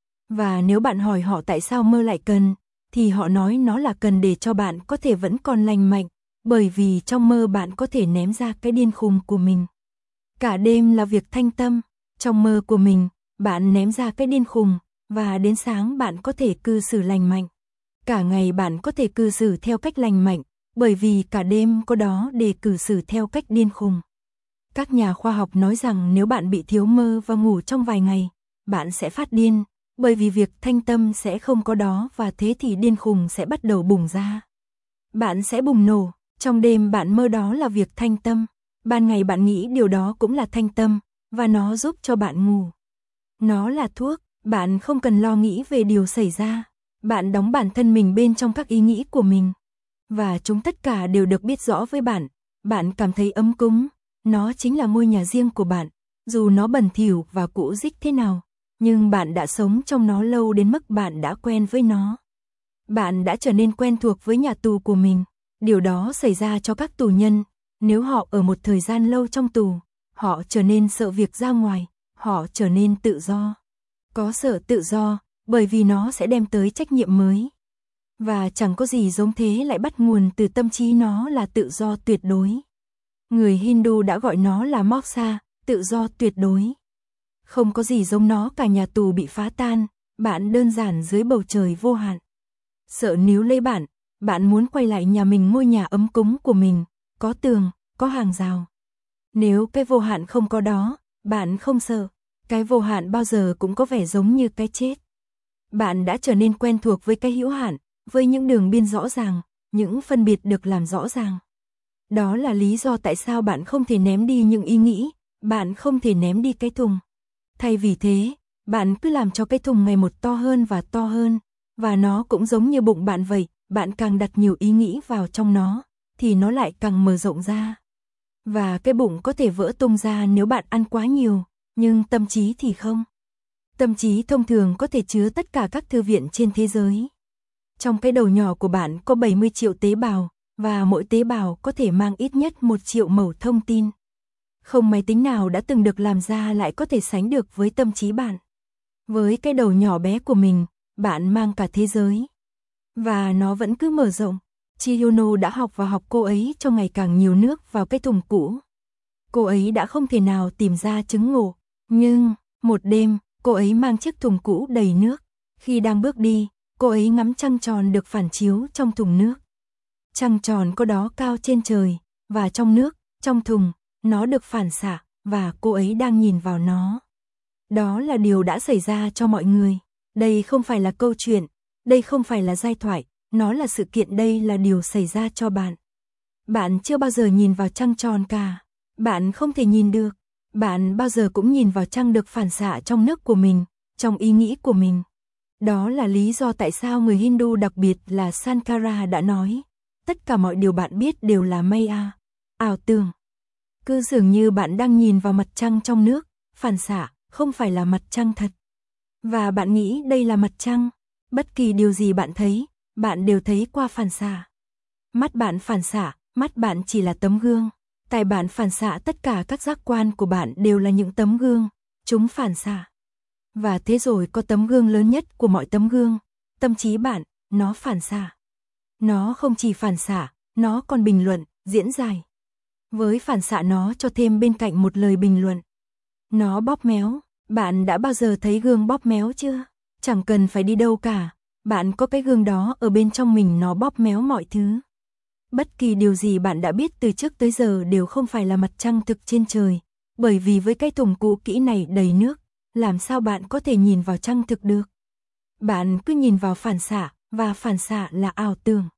Speaker 1: Và nếu bạn hỏi họ tại sao mơ lại cần, thì họ nói nó là cần để cho bạn có thể vẫn còn lành mạnh, bởi vì trong mơ bạn có thể ném ra cái điên khùng của mình. Cả đêm là việc thanh tâm, trong mơ của mình, bạn ném ra cái điên khùng, và đến sáng bạn có thể cư xử lành mạnh. Cả ngày bạn có thể cư xử theo cách lành mạnh, bởi vì cả đêm có đó để cư xử theo cách điên khùng. Các nhà khoa học nói rằng nếu bạn bị thiếu mơ và ngủ trong vài ngày, bạn sẽ phát điên, bởi vì việc thanh tâm sẽ không có đó và thế thì điên khùng sẽ bắt đầu bùng ra. Bạn sẽ bùng nổ, trong đêm bạn mơ đó là việc thanh tâm, ban ngày bạn nghĩ điều đó cũng là thanh tâm, và nó giúp cho bạn ngủ. Nó là thuốc, bạn không cần lo nghĩ về điều xảy ra. Bạn đóng bản thân mình bên trong các ý nghĩ của mình. Và chúng tất cả đều được biết rõ với bạn. Bạn cảm thấy ấm cúng. Nó chính là ngôi nhà riêng của bạn. Dù nó bẩn thỉu và cũ rích thế nào, nhưng bạn đã sống trong nó lâu đến mức bạn đã quen với nó. Bạn đã trở nên quen thuộc với nhà tù của mình. Điều đó xảy ra cho các tù nhân. Nếu họ ở một thời gian lâu trong tù, họ trở nên sợ việc ra ngoài, họ trở nên tự do. Có sợ tự do, bởi vì nó sẽ đem tới trách nhiệm mới. Và chẳng có gì giống thế lại bắt nguồn từ tâm trí, nó là tự do tuyệt đối. Người Hindu đã gọi nó là moksha, tự do tuyệt đối. Không có gì giống nó cả, nhà tù bị phá tan, bạn đơn giản dưới bầu trời vô hạn. Sợ níu lấy bạn, bạn muốn quay lại nhà mình, ngôi nhà ấm cúng của mình, có tường, có hàng rào. Nếu cái vô hạn không có đó, bạn không sợ. Cái vô hạn bao giờ cũng có vẻ giống như cái chết. Bạn đã trở nên quen thuộc với cái hữu hạn, với những đường biên rõ ràng, những phân biệt được làm rõ ràng. Đó là lý do tại sao bạn không thể ném đi những ý nghĩ, bạn không thể ném đi cái thùng. Thay vì thế, bạn cứ làm cho cái thùng ngày một to hơn và to hơn, và nó cũng giống như bụng bạn vậy, bạn càng đặt nhiều ý nghĩ vào trong nó, thì nó lại càng mở rộng ra. Và cái bụng có thể vỡ tung ra nếu bạn ăn quá nhiều, nhưng tâm trí thì không. Tâm trí thông thường có thể chứa tất cả các thư viện trên thế giới. Trong cái đầu nhỏ của bạn có bảy mươi triệu tế bào, và mỗi tế bào có thể mang ít nhất một triệu mẩu thông tin. Không máy tính nào đã từng được làm ra lại có thể sánh được với tâm trí bạn. Với cái đầu nhỏ bé của mình, bạn mang cả thế giới. Và nó vẫn cứ mở rộng. Chiyono đã học và học cô ấy cho ngày càng nhiều nước vào cái thùng cũ. Cô ấy đã không thể nào tìm ra trứng ngộ. Nhưng, một đêm, cô ấy mang chiếc thùng cũ đầy nước. Khi đang bước đi, cô ấy ngắm trăng tròn được phản chiếu trong thùng nước. Trăng tròn có đó cao trên trời, và trong nước, trong thùng, nó được phản xạ, và cô ấy đang nhìn vào nó. Đó là điều đã xảy ra cho mọi người. Đây không phải là câu chuyện, đây không phải là giai thoại, nó là sự kiện, đây là điều xảy ra cho bạn. Bạn chưa bao giờ nhìn vào trăng tròn cả. Bạn không thể nhìn được. Bạn bao giờ cũng nhìn vào trăng được phản xạ trong nước của mình, trong ý nghĩ của mình. Đó là lý do tại sao người Hindu, đặc biệt là Sankara, đã nói, tất cả mọi điều bạn biết đều là maya, ảo tưởng. Cứ dường như bạn đang nhìn vào mặt trăng trong nước, phản xạ, không phải là mặt trăng thật. Và bạn nghĩ đây là mặt trăng. Bất kỳ điều gì bạn thấy, bạn đều thấy qua phản xạ. Mắt bạn phản xạ, mắt bạn chỉ là tấm gương. Tai bạn phản xạ, tất cả các giác quan của bạn đều là những tấm gương, chúng phản xạ. Và thế rồi có tấm gương lớn nhất của mọi tấm gương, tâm trí bạn, nó phản xạ. Nó không chỉ phản xạ, nó còn bình luận, diễn giải. Với phản xạ nó cho thêm bên cạnh một lời bình luận. Nó bóp méo, bạn đã bao giờ thấy gương bóp méo chưa? Chẳng cần phải đi đâu cả, bạn có cái gương đó ở bên trong mình, nó bóp méo mọi thứ. Bất kỳ điều gì bạn đã biết từ trước tới giờ đều không phải là mặt trăng thực trên trời, bởi vì với cái thùng cũ kỹ này đầy nước, làm sao bạn có thể nhìn vào trăng thực được? Bạn cứ nhìn vào phản xạ, và phản xạ là ảo tưởng.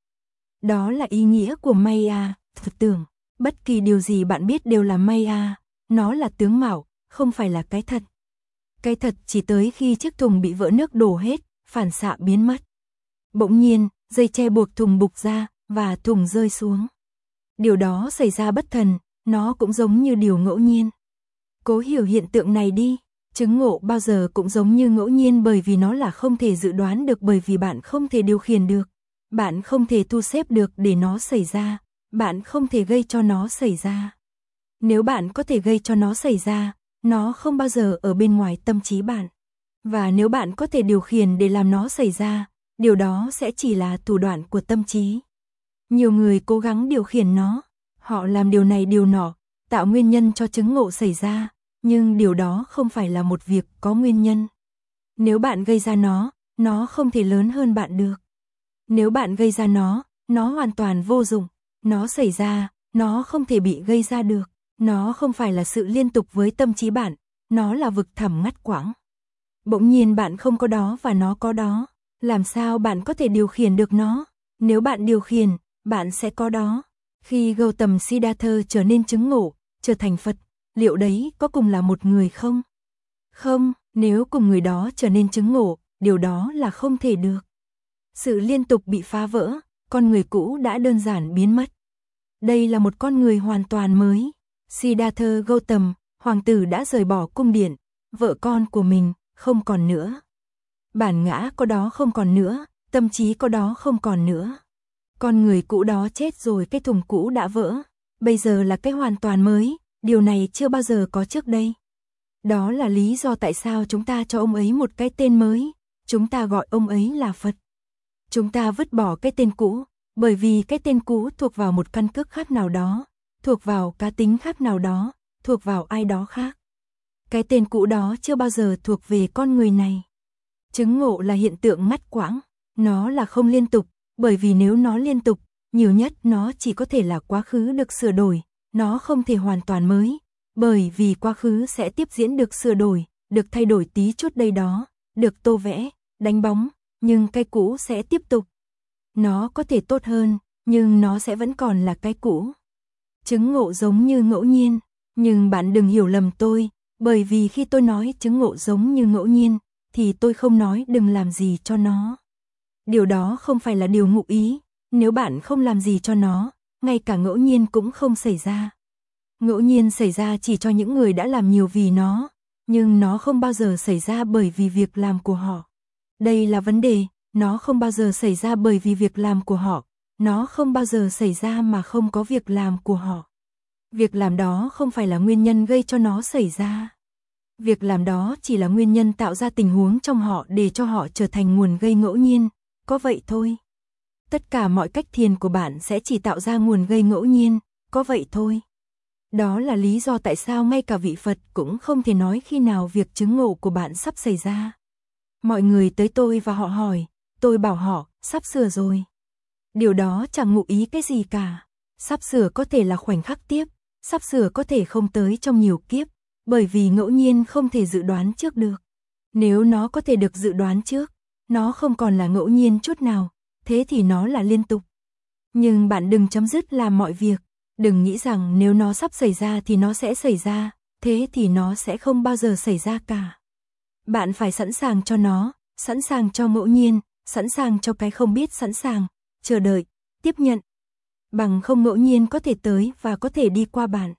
Speaker 1: Đó là ý nghĩa của Maya, thực tưởng. Bất kỳ điều gì bạn biết đều là Maya, nó là tướng mạo, không phải là cái thật. Cái thật chỉ tới khi chiếc thùng bị vỡ nước đổ hết, phản xạ biến mất. Bỗng nhiên, dây che buộc thùng bục ra, và thùng rơi xuống. Điều đó xảy ra bất thần, nó cũng giống như điều ngẫu nhiên. Cố hiểu hiện tượng này đi, chứng ngộ bao giờ cũng giống như ngẫu nhiên, bởi vì nó là không thể dự đoán được, bởi vì bạn không thể điều khiển được. Bạn không thể thu xếp được để nó xảy ra, bạn không thể gây cho nó xảy ra. Nếu bạn có thể gây cho nó xảy ra, nó không bao giờ ở bên ngoài tâm trí bạn. Và nếu bạn có thể điều khiển để làm nó xảy ra, điều đó sẽ chỉ là thủ đoạn của tâm trí. Nhiều người cố gắng điều khiển nó, họ làm điều này điều nọ, tạo nguyên nhân cho chứng ngộ xảy ra, nhưng điều đó không phải là một việc có nguyên nhân. Nếu bạn gây ra nó, nó không thể lớn hơn bạn được. Nếu bạn gây ra nó, nó hoàn toàn vô dụng. Nó xảy ra, nó không thể bị gây ra được. Nó không phải là sự liên tục với tâm trí bạn, nó là vực thẳm ngắt quãng. Bỗng nhiên bạn không có đó và nó có đó. Làm sao bạn có thể điều khiển được nó? Nếu bạn điều khiển, bạn sẽ có đó. Khi Gautam Siddhartha trở nên chứng ngộ, trở thành Phật, liệu đấy có cùng là một người không? Không, Nếu cùng người đó trở nên chứng ngộ, điều đó là không thể được. Sự liên tục bị phá vỡ, con người cũ đã đơn giản biến mất. Đây là một con người hoàn toàn mới. Siddhartha Gautama, hoàng tử đã rời bỏ cung điện, vợ con của mình, không còn nữa. Bản ngã có đó không còn nữa, tâm trí có đó không còn nữa. Con người cũ đó chết rồi, cái thùng cũ đã vỡ. Bây giờ là cái hoàn toàn mới, điều này chưa bao giờ có trước đây. Đó là lý do tại sao chúng ta cho ông ấy một cái tên mới, chúng ta gọi ông ấy là Phật. Chúng ta vứt bỏ cái tên cũ, bởi vì cái tên cũ thuộc vào một căn cước khác nào đó, thuộc vào cá tính khác nào đó, thuộc vào ai đó khác. Cái tên cũ đó chưa bao giờ thuộc về con người này. Chứng ngộ là hiện tượng ngắt quãng, nó là không liên tục, bởi vì nếu nó liên tục, nhiều nhất nó chỉ có thể là quá khứ được sửa đổi, nó không thể hoàn toàn mới, bởi vì quá khứ sẽ tiếp diễn được sửa đổi, được thay đổi tí chút đây đó, được tô vẽ, đánh bóng, nhưng cái cũ sẽ tiếp tục. Nó có thể tốt hơn, nhưng nó sẽ vẫn còn là cái cũ. Chứng ngộ giống như ngẫu nhiên, nhưng bạn đừng hiểu lầm tôi, bởi vì khi tôi nói chứng ngộ giống như ngẫu nhiên, thì tôi không nói đừng làm gì cho nó. Điều đó không phải là điều ngụ ý, nếu bạn không làm gì cho nó, ngay cả ngẫu nhiên cũng không xảy ra. Ngẫu nhiên xảy ra chỉ cho những người đã làm nhiều vì nó, nhưng nó không bao giờ xảy ra bởi vì việc làm của họ. Đây là vấn đề, nó không bao giờ xảy ra bởi vì việc làm của họ, nó không bao giờ xảy ra mà không có việc làm của họ. Việc làm đó không phải là nguyên nhân gây cho nó xảy ra. Việc làm đó chỉ là nguyên nhân tạo ra tình huống trong họ để cho họ trở thành nguồn gây ngẫu nhiên, có vậy thôi. Tất cả mọi cách thiền của bạn sẽ chỉ tạo ra nguồn gây ngẫu nhiên, có vậy thôi. Đó là lý do tại sao ngay cả vị Phật cũng không thể nói khi nào việc chứng ngộ của bạn sắp xảy ra. Mọi người tới tôi và họ hỏi, tôi bảo họ, sắp sửa rồi. Điều đó chẳng ngụ ý cái gì cả. Sắp sửa có thể là khoảnh khắc tiếp, sắp sửa có thể không tới trong nhiều kiếp, bởi vì ngẫu nhiên không thể dự đoán trước được. Nếu nó có thể được dự đoán trước, nó không còn là ngẫu nhiên chút nào, thế thì nó là liên tục. Nhưng bạn đừng chấm dứt làm mọi việc, đừng nghĩ rằng nếu nó sắp xảy ra thì nó sẽ xảy ra, thế thì nó sẽ không bao giờ xảy ra cả. Bạn phải sẵn sàng cho nó, sẵn sàng cho ngẫu nhiên, sẵn sàng cho cái không biết, sẵn sàng, chờ đợi, tiếp nhận. Bằng không ngẫu nhiên có thể tới và có thể đi qua bạn.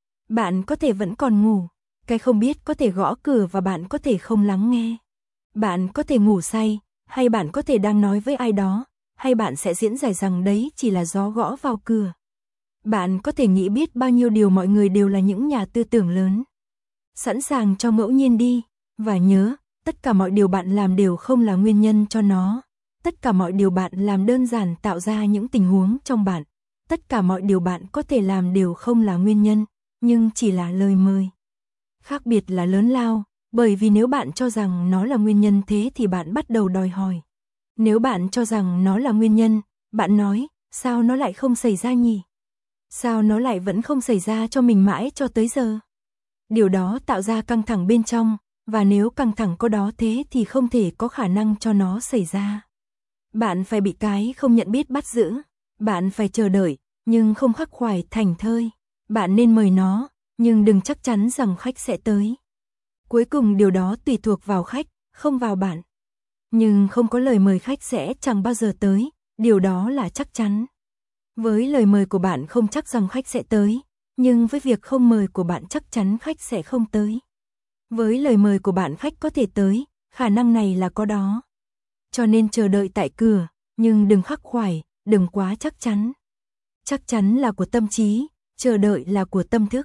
Speaker 1: Bạn có thể vẫn còn ngủ, cái không biết có thể gõ cửa và bạn có thể không lắng nghe. Bạn có thể ngủ say, hay bạn có thể đang nói với ai đó, hay bạn sẽ diễn giải rằng đấy chỉ là gió gõ vào cửa. Bạn có thể nghĩ biết bao nhiêu điều, mọi người đều là những nhà tư tưởng lớn. Sẵn sàng cho ngẫu nhiên đi, và nhớ, tất cả mọi điều bạn làm đều không là nguyên nhân cho nó. Tất cả mọi điều bạn làm đơn giản tạo ra những tình huống trong bạn. Tất cả mọi điều bạn có thể làm đều không là nguyên nhân, nhưng chỉ là lời mời. Khác biệt là lớn lao, bởi vì nếu bạn cho rằng nó là nguyên nhân thế thì bạn bắt đầu đòi hỏi. Nếu bạn cho rằng nó là nguyên nhân, bạn nói, sao nó lại không xảy ra nhỉ? Sao nó lại vẫn không xảy ra cho mình mãi cho tới giờ? Điều đó tạo ra căng thẳng bên trong, và nếu căng thẳng có đó thế thì không thể có khả năng cho nó xảy ra. Bạn phải bị cái không nhận biết bắt giữ, bạn phải chờ đợi, nhưng không khắc khoải thành thơi. Bạn nên mời nó, nhưng đừng chắc chắn rằng khách sẽ tới. Cuối cùng điều đó tùy thuộc vào khách, không vào bạn. Nhưng không có lời mời khách sẽ chẳng bao giờ tới, điều đó là chắc chắn. Với lời mời của bạn không chắc rằng khách sẽ tới, nhưng với việc không mời của bạn chắc chắn khách sẽ không tới. Với lời mời của bạn khách có thể tới, khả năng này là có đó. Cho nên chờ đợi tại cửa, nhưng đừng khắc khoải, đừng quá chắc chắn. Chắc chắn là của tâm trí, chờ đợi là của tâm thức.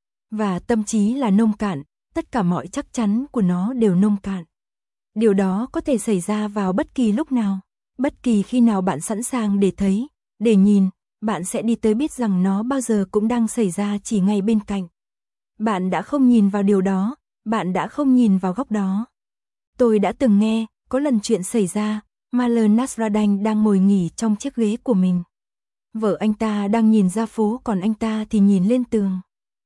Speaker 1: Và tâm trí là nông cạn, tất cả mọi chắc chắn của nó đều nông cạn. Điều đó có thể xảy ra vào bất kỳ lúc nào, bất kỳ khi nào bạn sẵn sàng để thấy, để nhìn, bạn sẽ đi tới biết rằng nó bao giờ cũng đang xảy ra chỉ ngay bên cạnh. Bạn đã không nhìn vào điều đó, bạn đã không nhìn vào góc đó. Tôi đã từng nghe, có lần chuyện xảy ra, Maler Nasrallah đang ngồi nghỉ trong chiếc ghế của mình. Vợ anh ta đang nhìn ra phố còn anh ta thì nhìn lên tường.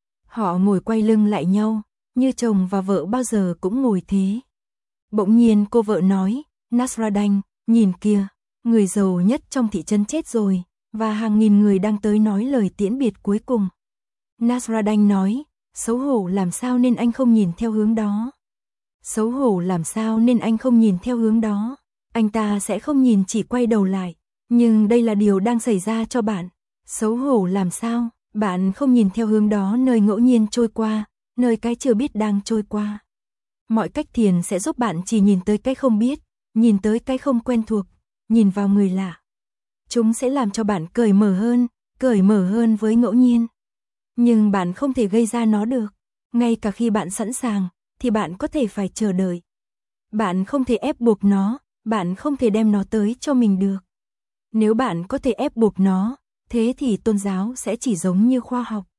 Speaker 1: Họ ngồi quay lưng lại nhau, như chồng và vợ bao giờ cũng ngồi thế. Bỗng nhiên cô vợ nói, Nasrallah, nhìn kìa, người giàu nhất trong thị trấn chết rồi, và hàng nghìn người đang tới nói lời tiễn biệt cuối cùng. Nasrallah nói, xấu hổ làm sao nên anh không nhìn theo hướng đó. Xấu hổ làm sao nên anh không nhìn theo hướng đó. Anh ta sẽ không nhìn, chỉ quay đầu lại. Nhưng đây là điều đang xảy ra cho bạn. Xấu hổ làm sao, bạn không nhìn theo hướng đó, nơi ngẫu nhiên trôi qua, nơi cái chưa biết đang trôi qua. Mọi cách thiền sẽ giúp bạn chỉ nhìn tới cái không biết, nhìn tới cái không quen thuộc, nhìn vào người lạ. Chúng sẽ làm cho bạn cởi mở hơn, cởi mở hơn với ngẫu nhiên. Nhưng bạn không thể gây ra nó được. Ngay cả khi bạn sẵn sàng, thì bạn có thể phải chờ đợi. Bạn không thể ép buộc nó, bạn không thể đem nó tới cho mình được. Nếu bạn có thể ép buộc nó, thế thì tôn giáo sẽ chỉ giống như khoa học.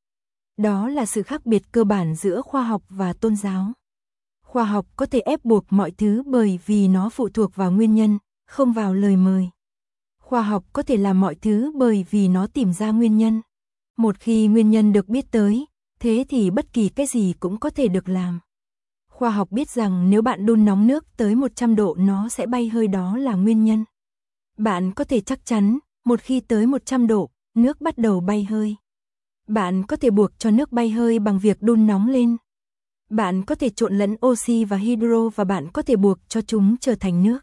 Speaker 1: Đó là sự khác biệt cơ bản giữa khoa học và tôn giáo. Khoa học có thể ép buộc mọi thứ bởi vì nó phụ thuộc vào nguyên nhân, không vào lời mời. Khoa học có thể làm mọi thứ bởi vì nó tìm ra nguyên nhân. Một khi nguyên nhân được biết tới, thế thì bất kỳ cái gì cũng có thể được làm. Khoa học biết rằng nếu bạn đun nóng nước tới một trăm độ nó sẽ bay hơi, đó là nguyên nhân. Bạn có thể chắc chắn, một khi tới một trăm độ, nước bắt đầu bay hơi. Bạn có thể buộc cho nước bay hơi bằng việc đun nóng lên. Bạn có thể trộn lẫn oxy và hydro và bạn có thể buộc cho chúng trở thành nước.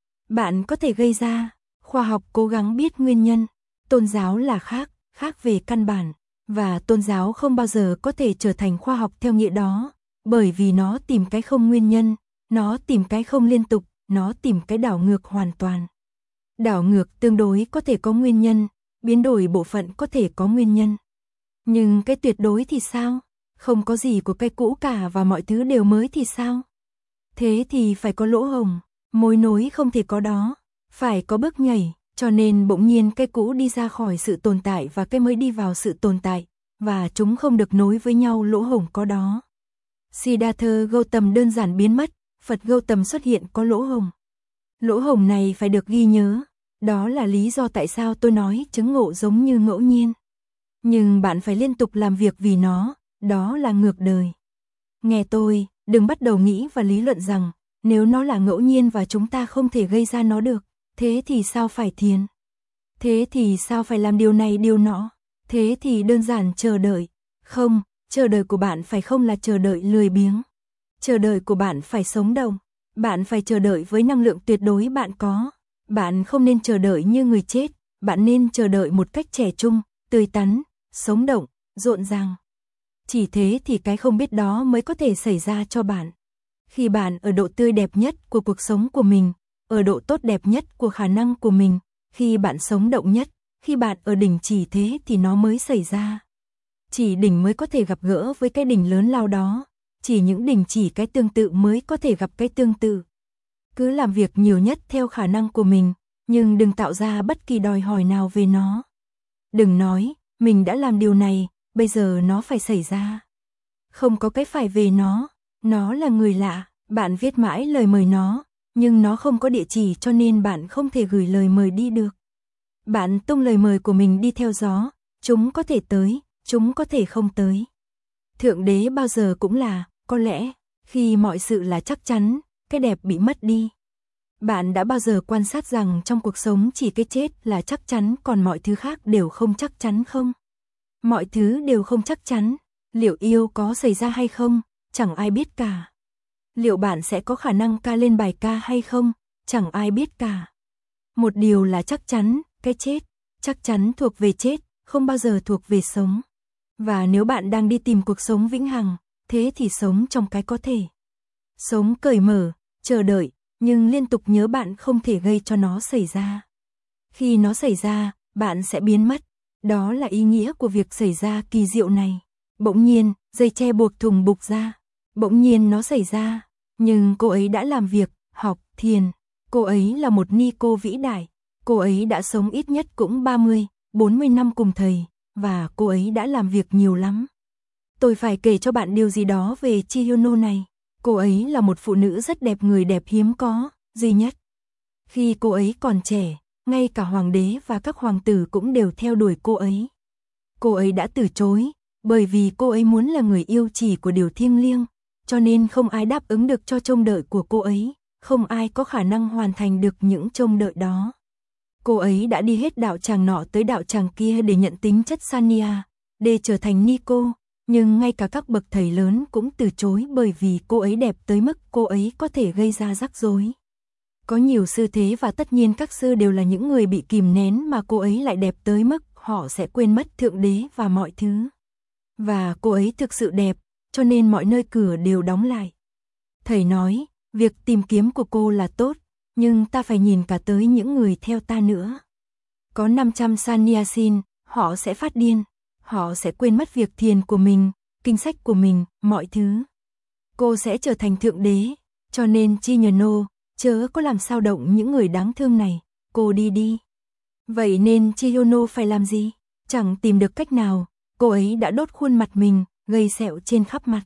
Speaker 1: Bạn có thể gây ra. Khoa học cố gắng biết nguyên nhân. Tôn giáo là khác, khác về căn bản. Và tôn giáo không bao giờ có thể trở thành khoa học theo nghĩa đó. Bởi vì nó tìm cái không nguyên nhân, nó tìm cái không liên tục, nó tìm cái đảo ngược hoàn toàn. Đảo ngược tương đối có thể có nguyên nhân, biến đổi bộ phận có thể có nguyên nhân. Nhưng cái tuyệt đối thì sao? Không có gì của cái cũ cả và mọi thứ đều mới thì sao? Thế thì phải có lỗ hổng, mối nối không thể có đó, phải có bước nhảy, cho nên bỗng nhiên cái cũ đi ra khỏi sự tồn tại và cái mới đi vào sự tồn tại, và chúng không được nối với nhau, lỗ hổng có đó. Siddhartha Gautama đơn giản biến mất, Phật Gautama xuất hiện, có lỗ hổng. Lỗ hổng này phải được ghi nhớ, đó là lý do tại sao tôi nói chứng ngộ giống như ngẫu nhiên. Nhưng bạn phải liên tục làm việc vì nó, đó là ngược đời. Nghe tôi, đừng bắt đầu nghĩ và lý luận rằng, nếu nó là ngẫu nhiên và chúng ta không thể gây ra nó được, thế thì sao phải thiền? Thế thì sao phải làm điều này điều nọ? Thế thì đơn giản chờ đợi. Không, chờ đợi của bạn phải không là chờ đợi lười biếng. Chờ đợi của bạn phải sống động. Bạn phải chờ đợi với năng lượng tuyệt đối bạn có. Bạn không nên chờ đợi như người chết, bạn nên chờ đợi một cách trẻ trung, tươi tắn, sống động, rộn ràng. Chỉ thế thì cái không biết đó mới có thể xảy ra cho bạn. Khi bạn ở độ tươi đẹp nhất của cuộc sống của mình, ở độ tốt đẹp nhất của khả năng của mình, khi bạn sống động nhất, khi bạn ở đỉnh chỉ thế thì nó mới xảy ra. Chỉ đỉnh mới có thể gặp gỡ với cái đỉnh lớn lao đó, chỉ những đỉnh chỉ cái tương tự mới có thể gặp cái tương tự. Cứ làm việc nhiều nhất theo khả năng của mình, nhưng đừng tạo ra bất kỳ đòi hỏi nào về nó. Đừng nói, mình đã làm điều này, bây giờ nó phải xảy ra. Không có cái phải về nó, nó là người lạ, bạn viết mãi lời mời nó, nhưng nó không có địa chỉ cho nên bạn không thể gửi lời mời đi được. Bạn tung lời mời của mình đi theo gió, chúng có thể tới, chúng có thể không tới. Thượng đế bao giờ cũng là, có lẽ, khi mọi sự là chắc chắn, cái đẹp bị mất đi. Bạn đã bao giờ quan sát rằng trong cuộc sống chỉ cái chết là chắc chắn còn mọi thứ khác đều không chắc chắn không? Mọi thứ đều không chắc chắn, liệu yêu có xảy ra hay không, chẳng ai biết cả. Liệu bạn sẽ có khả năng ca lên bài ca hay không, chẳng ai biết cả. Một điều là chắc chắn, cái chết, chắc chắn thuộc về chết, không bao giờ thuộc về sống. Và nếu bạn đang đi tìm cuộc sống vĩnh hằng, thế thì sống trong cái có thể. Sống cởi mở, chờ đợi, nhưng liên tục nhớ bạn không thể gây cho nó xảy ra. Khi nó xảy ra, bạn sẽ biến mất. Đó là ý nghĩa của việc xảy ra kỳ diệu này. Bỗng nhiên, dây che buộc thùng bục ra. Bỗng nhiên nó xảy ra. Nhưng cô ấy đã làm việc, học, thiền. Cô ấy là một ni cô vĩ đại. Cô ấy đã sống ít nhất cũng ba mươi, bốn mươi năm cùng thầy. Và cô ấy đã làm việc nhiều lắm. Tôi phải kể cho bạn điều gì đó về Chihyono này. Cô ấy là một phụ nữ rất đẹp, người đẹp hiếm có, duy nhất. Khi cô ấy còn trẻ, ngay cả hoàng đế và các hoàng tử cũng đều theo đuổi cô ấy. Cô ấy đã từ chối, bởi vì cô ấy muốn là người yêu chỉ của điều thiêng liêng, cho nên không ai đáp ứng được cho trông đợi của cô ấy, không ai có khả năng hoàn thành được những trông đợi đó. Cô ấy đã đi hết đạo tràng nọ tới đạo tràng kia để nhận tính chất Sanya, để trở thành ni cô, nhưng ngay cả các bậc thầy lớn cũng từ chối bởi vì cô ấy đẹp tới mức cô ấy có thể gây ra rắc rối. Có nhiều sư thế và tất nhiên các sư đều là những người bị kìm nén mà cô ấy lại đẹp tới mức họ sẽ quên mất Thượng Đế và mọi thứ. Và cô ấy thực sự đẹp, cho nên mọi nơi cửa đều đóng lại. Thầy nói, việc tìm kiếm của cô là tốt, nhưng ta phải nhìn cả tới những người theo ta nữa. Có năm trăm sannyasin, họ sẽ phát điên, họ sẽ quên mất việc thiền của mình, kinh sách của mình, mọi thứ. Cô sẽ trở thành Thượng Đế, cho nên Chiyano, chớ có làm sao động những người đáng thương này, cô đi đi. Vậy nên Chiyano phải làm gì? Chẳng tìm được cách nào, cô ấy đã đốt khuôn mặt mình, gây sẹo trên khắp mặt.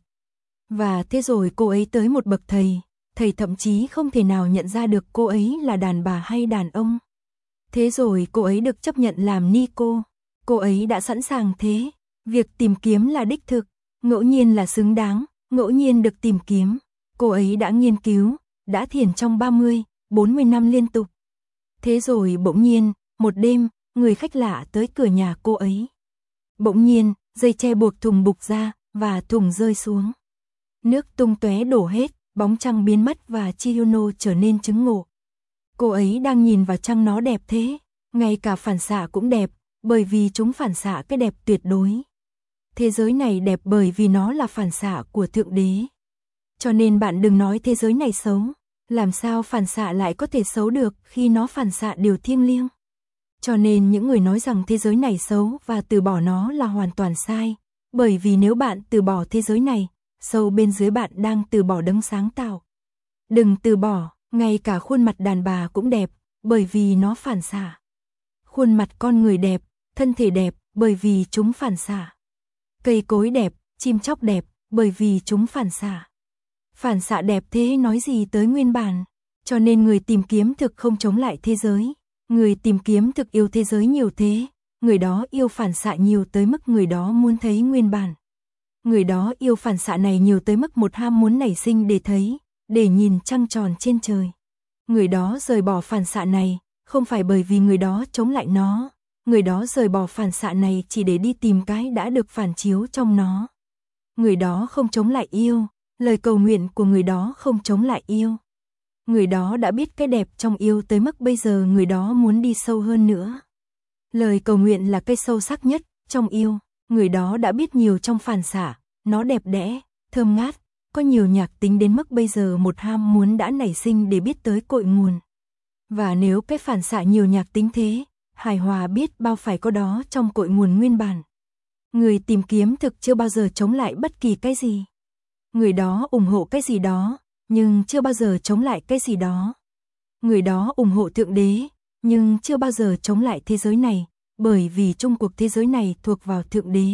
Speaker 1: Và thế rồi cô ấy tới một bậc thầy, thầy thậm chí không thể nào nhận ra được cô ấy là đàn bà hay đàn ông. Thế rồi cô ấy được chấp nhận làm ni cô, cô ấy đã sẵn sàng thế, việc tìm kiếm là đích thực, ngẫu nhiên là xứng đáng, ngẫu nhiên được tìm kiếm. Cô ấy đã nghiên cứu, đã thiền trong ba mươi, bốn mươi năm liên tục. Thế rồi bỗng nhiên, một đêm, người khách lạ tới cửa nhà cô ấy. Bỗng nhiên, dây tre buộc thùng bục ra, và thùng rơi xuống. Nước tung tóe đổ hết, bóng trăng biến mất và Chiyano trở nên chứng ngộ. Cô ấy đang nhìn vào trăng nó đẹp thế, ngay cả phản xạ cũng đẹp, bởi vì chúng phản xạ cái đẹp tuyệt đối. Thế giới này đẹp bởi vì nó là phản xạ của Thượng Đế. Cho nên bạn đừng nói thế giới này xấu, làm sao phản xạ lại có thể xấu được khi nó phản xạ điều thiêng liêng. Cho nên những người nói rằng thế giới này xấu và từ bỏ nó là hoàn toàn sai, bởi vì nếu bạn từ bỏ thế giới này, sâu bên dưới bạn đang từ bỏ đấng sáng tạo. Đừng từ bỏ, ngay cả khuôn mặt đàn bà cũng đẹp, bởi vì nó phản xạ. Khuôn mặt con người đẹp, thân thể đẹp, bởi vì chúng phản xạ. Cây cối đẹp, chim chóc đẹp, bởi vì chúng phản xạ. Phản xạ đẹp thế nói gì tới nguyên bản, cho nên người tìm kiếm thực không chống lại thế giới. Người tìm kiếm thực yêu thế giới nhiều thế, người đó yêu phản xạ nhiều tới mức người đó muốn thấy nguyên bản. Người đó yêu phản xạ này nhiều tới mức một ham muốn nảy sinh để thấy, để nhìn trăng tròn trên trời. Người đó rời bỏ phản xạ này, không phải bởi vì người đó chống lại nó, người đó rời bỏ phản xạ này chỉ để đi tìm cái đã được phản chiếu trong nó. Người đó không chống lại yêu, lời cầu nguyện của người đó không chống lại yêu. Người đó đã biết cái đẹp trong yêu tới mức bây giờ người đó muốn đi sâu hơn nữa. Lời cầu nguyện là cái sâu sắc nhất trong yêu, người đó đã biết nhiều trong phản xạ, nó đẹp đẽ, thơm ngát, có nhiều nhạc tính đến mức bây giờ một ham muốn đã nảy sinh để biết tới cội nguồn. Và nếu cái phản xạ nhiều nhạc tính thế, hài hòa biết bao phải có đó trong cội nguồn nguyên bản. Người tìm kiếm thực chưa bao giờ chống lại bất kỳ cái gì. Người đó ủng hộ cái gì đó, nhưng chưa bao giờ chống lại cái gì đó. Người đó ủng hộ Thượng Đế, nhưng chưa bao giờ chống lại thế giới này, bởi vì chung cuộc thế giới này thuộc vào Thượng Đế.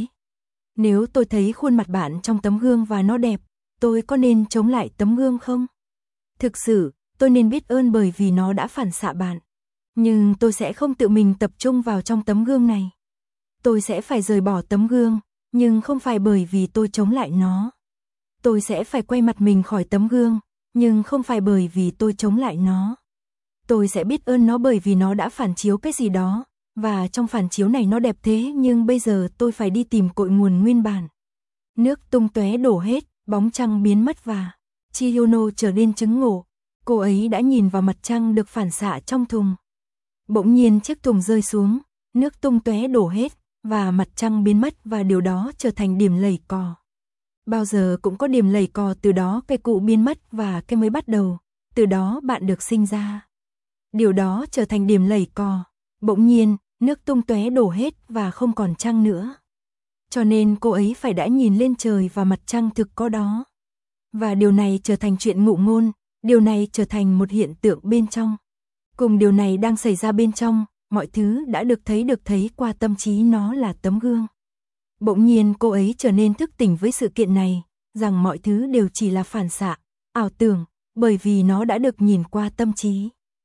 Speaker 1: Nếu tôi thấy khuôn mặt bạn trong tấm gương và nó đẹp, tôi có nên chống lại tấm gương không? Thực sự, tôi nên biết ơn bởi vì nó đã phản xạ bạn. Nhưng tôi sẽ không tự mình tập trung vào trong tấm gương này. Tôi sẽ phải rời bỏ tấm gương, nhưng không phải bởi vì tôi chống lại nó. Tôi sẽ phải quay mặt mình khỏi tấm gương, nhưng không phải bởi vì tôi chống lại nó. Tôi sẽ biết ơn nó bởi vì nó đã phản chiếu cái gì đó, và trong phản chiếu này nó đẹp thế nhưng bây giờ tôi phải đi tìm cội nguồn nguyên bản. Nước tung tóe đổ hết, bóng trăng biến mất và Chiyano trở nên chứng ngộ. Cô ấy đã nhìn vào mặt trăng được phản xạ trong thùng. Bỗng nhiên chiếc thùng rơi xuống, nước tung tóe đổ hết, và mặt trăng biến mất và điều đó trở thành điểm lầy cò. Bao giờ cũng có điểm lầy cò, từ đó cái cũ biến mất và cái mới bắt đầu, từ đó bạn được sinh ra. Điều đó trở thành điểm lầy cò. Bỗng nhiên, nước tung tóe đổ hết và không còn trăng nữa. Cho nên cô ấy phải đã nhìn lên trời và mặt trăng thực có đó. Và điều này trở thành chuyện ngụ ngôn, điều này trở thành một hiện tượng bên trong. Cùng điều này đang xảy ra bên trong, mọi thứ đã được thấy được thấy qua tâm trí nó là tấm gương. Bỗng nhiên cô ấy trở nên thức tỉnh với sự kiện này, rằng mọi thứ đều chỉ là phản xạ, ảo tưởng, bởi vì nó đã được nhìn qua tâm trí.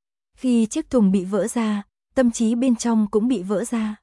Speaker 1: Khi chiếc thùng bị vỡ ra, tâm trí bên trong cũng bị vỡ ra.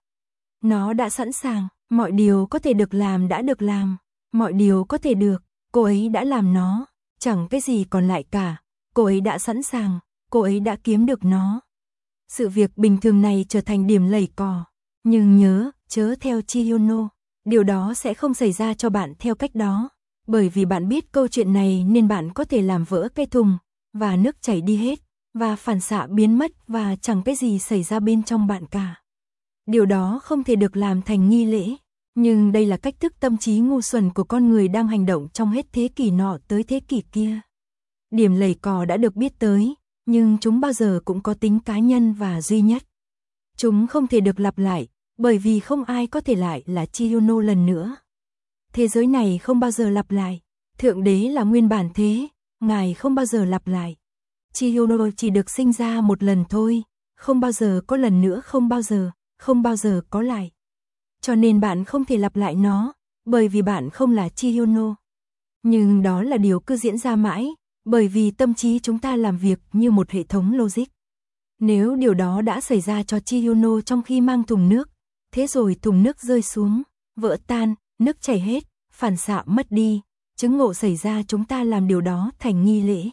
Speaker 1: Nó đã sẵn sàng, mọi điều có thể được làm đã được làm, mọi điều có thể được, cô ấy đã làm nó, chẳng cái gì còn lại cả, cô ấy đã sẵn sàng, cô ấy đã kiếm được nó. Sự việc bình thường này trở thành điểm lầy cò, nhưng nhớ, chớ theo Chiyano. Điều đó sẽ không xảy ra cho bạn theo cách đó. Bởi vì bạn biết câu chuyện này nên bạn có thể làm vỡ cái thùng, và nước chảy đi hết, và phản xạ biến mất và chẳng cái gì xảy ra bên trong bạn cả. Điều đó không thể được làm thành nghi lễ. Nhưng đây là cách thức tâm trí ngu xuẩn của con người đang hành động trong hết thế kỷ nọ tới thế kỷ kia. Điểm lầy cò đã được biết tới, nhưng chúng bao giờ cũng có tính cá nhân và duy nhất. Chúng không thể được lặp lại, bởi vì không ai có thể lại là Chiyono lần nữa. Thế giới này không bao giờ lặp lại. Thượng đế là nguyên bản thế, Ngài không bao giờ lặp lại. Chiyono chỉ được sinh ra một lần thôi, không bao giờ có lần nữa, không bao giờ, không bao giờ có lại. Cho nên bạn không thể lặp lại nó, bởi vì bạn không là Chiyono. Nhưng đó là điều cứ diễn ra mãi, bởi vì tâm trí chúng ta làm việc như một hệ thống logic. Nếu điều đó đã xảy ra cho Chiyono trong khi mang thùng nước, thế rồi thùng nước rơi xuống, vỡ tan, nước chảy hết, phản xạ mất đi, chứng ngộ xảy ra, chúng ta làm điều đó thành nghi lễ.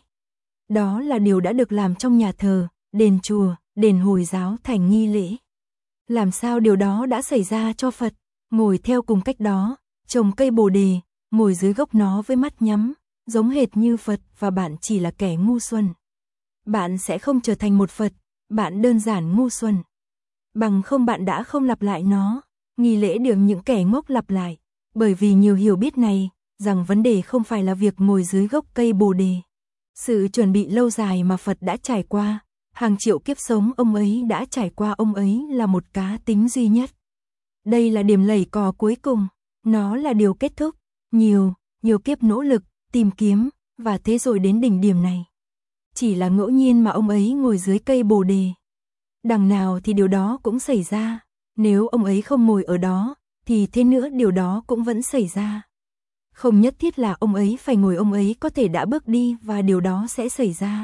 Speaker 1: Đó là điều đã được làm trong nhà thờ, đền chùa, đền Hồi giáo thành nghi lễ. Làm sao điều đó đã xảy ra cho Phật? Ngồi theo cùng cách đó, trồng cây bồ đề, ngồi dưới gốc nó với mắt nhắm, giống hệt như Phật, và bạn chỉ là kẻ ngu xuẩn. Bạn sẽ không trở thành một Phật, bạn đơn giản ngu xuẩn. Bằng không bạn đã không lặp lại nó. Nghi lễ được những kẻ ngốc lặp lại, bởi vì nhiều hiểu biết này, rằng vấn đề không phải là việc ngồi dưới gốc cây bồ đề. Sự chuẩn bị lâu dài mà Phật đã trải qua, hàng triệu kiếp sống ông ấy đã trải qua, ông ấy là một cá tính duy nhất. Đây là điểm lầy cò cuối cùng, nó là điều kết thúc, nhiều, nhiều kiếp nỗ lực, tìm kiếm, và thế rồi đến đỉnh điểm này. Chỉ là ngẫu nhiên mà ông ấy ngồi dưới cây bồ đề. Đằng nào thì điều đó cũng xảy ra, nếu ông ấy không ngồi ở đó, thì thế nữa điều đó cũng vẫn xảy ra. Không nhất thiết là ông ấy phải ngồi, ông ấy có thể đã bước đi và điều đó sẽ xảy ra.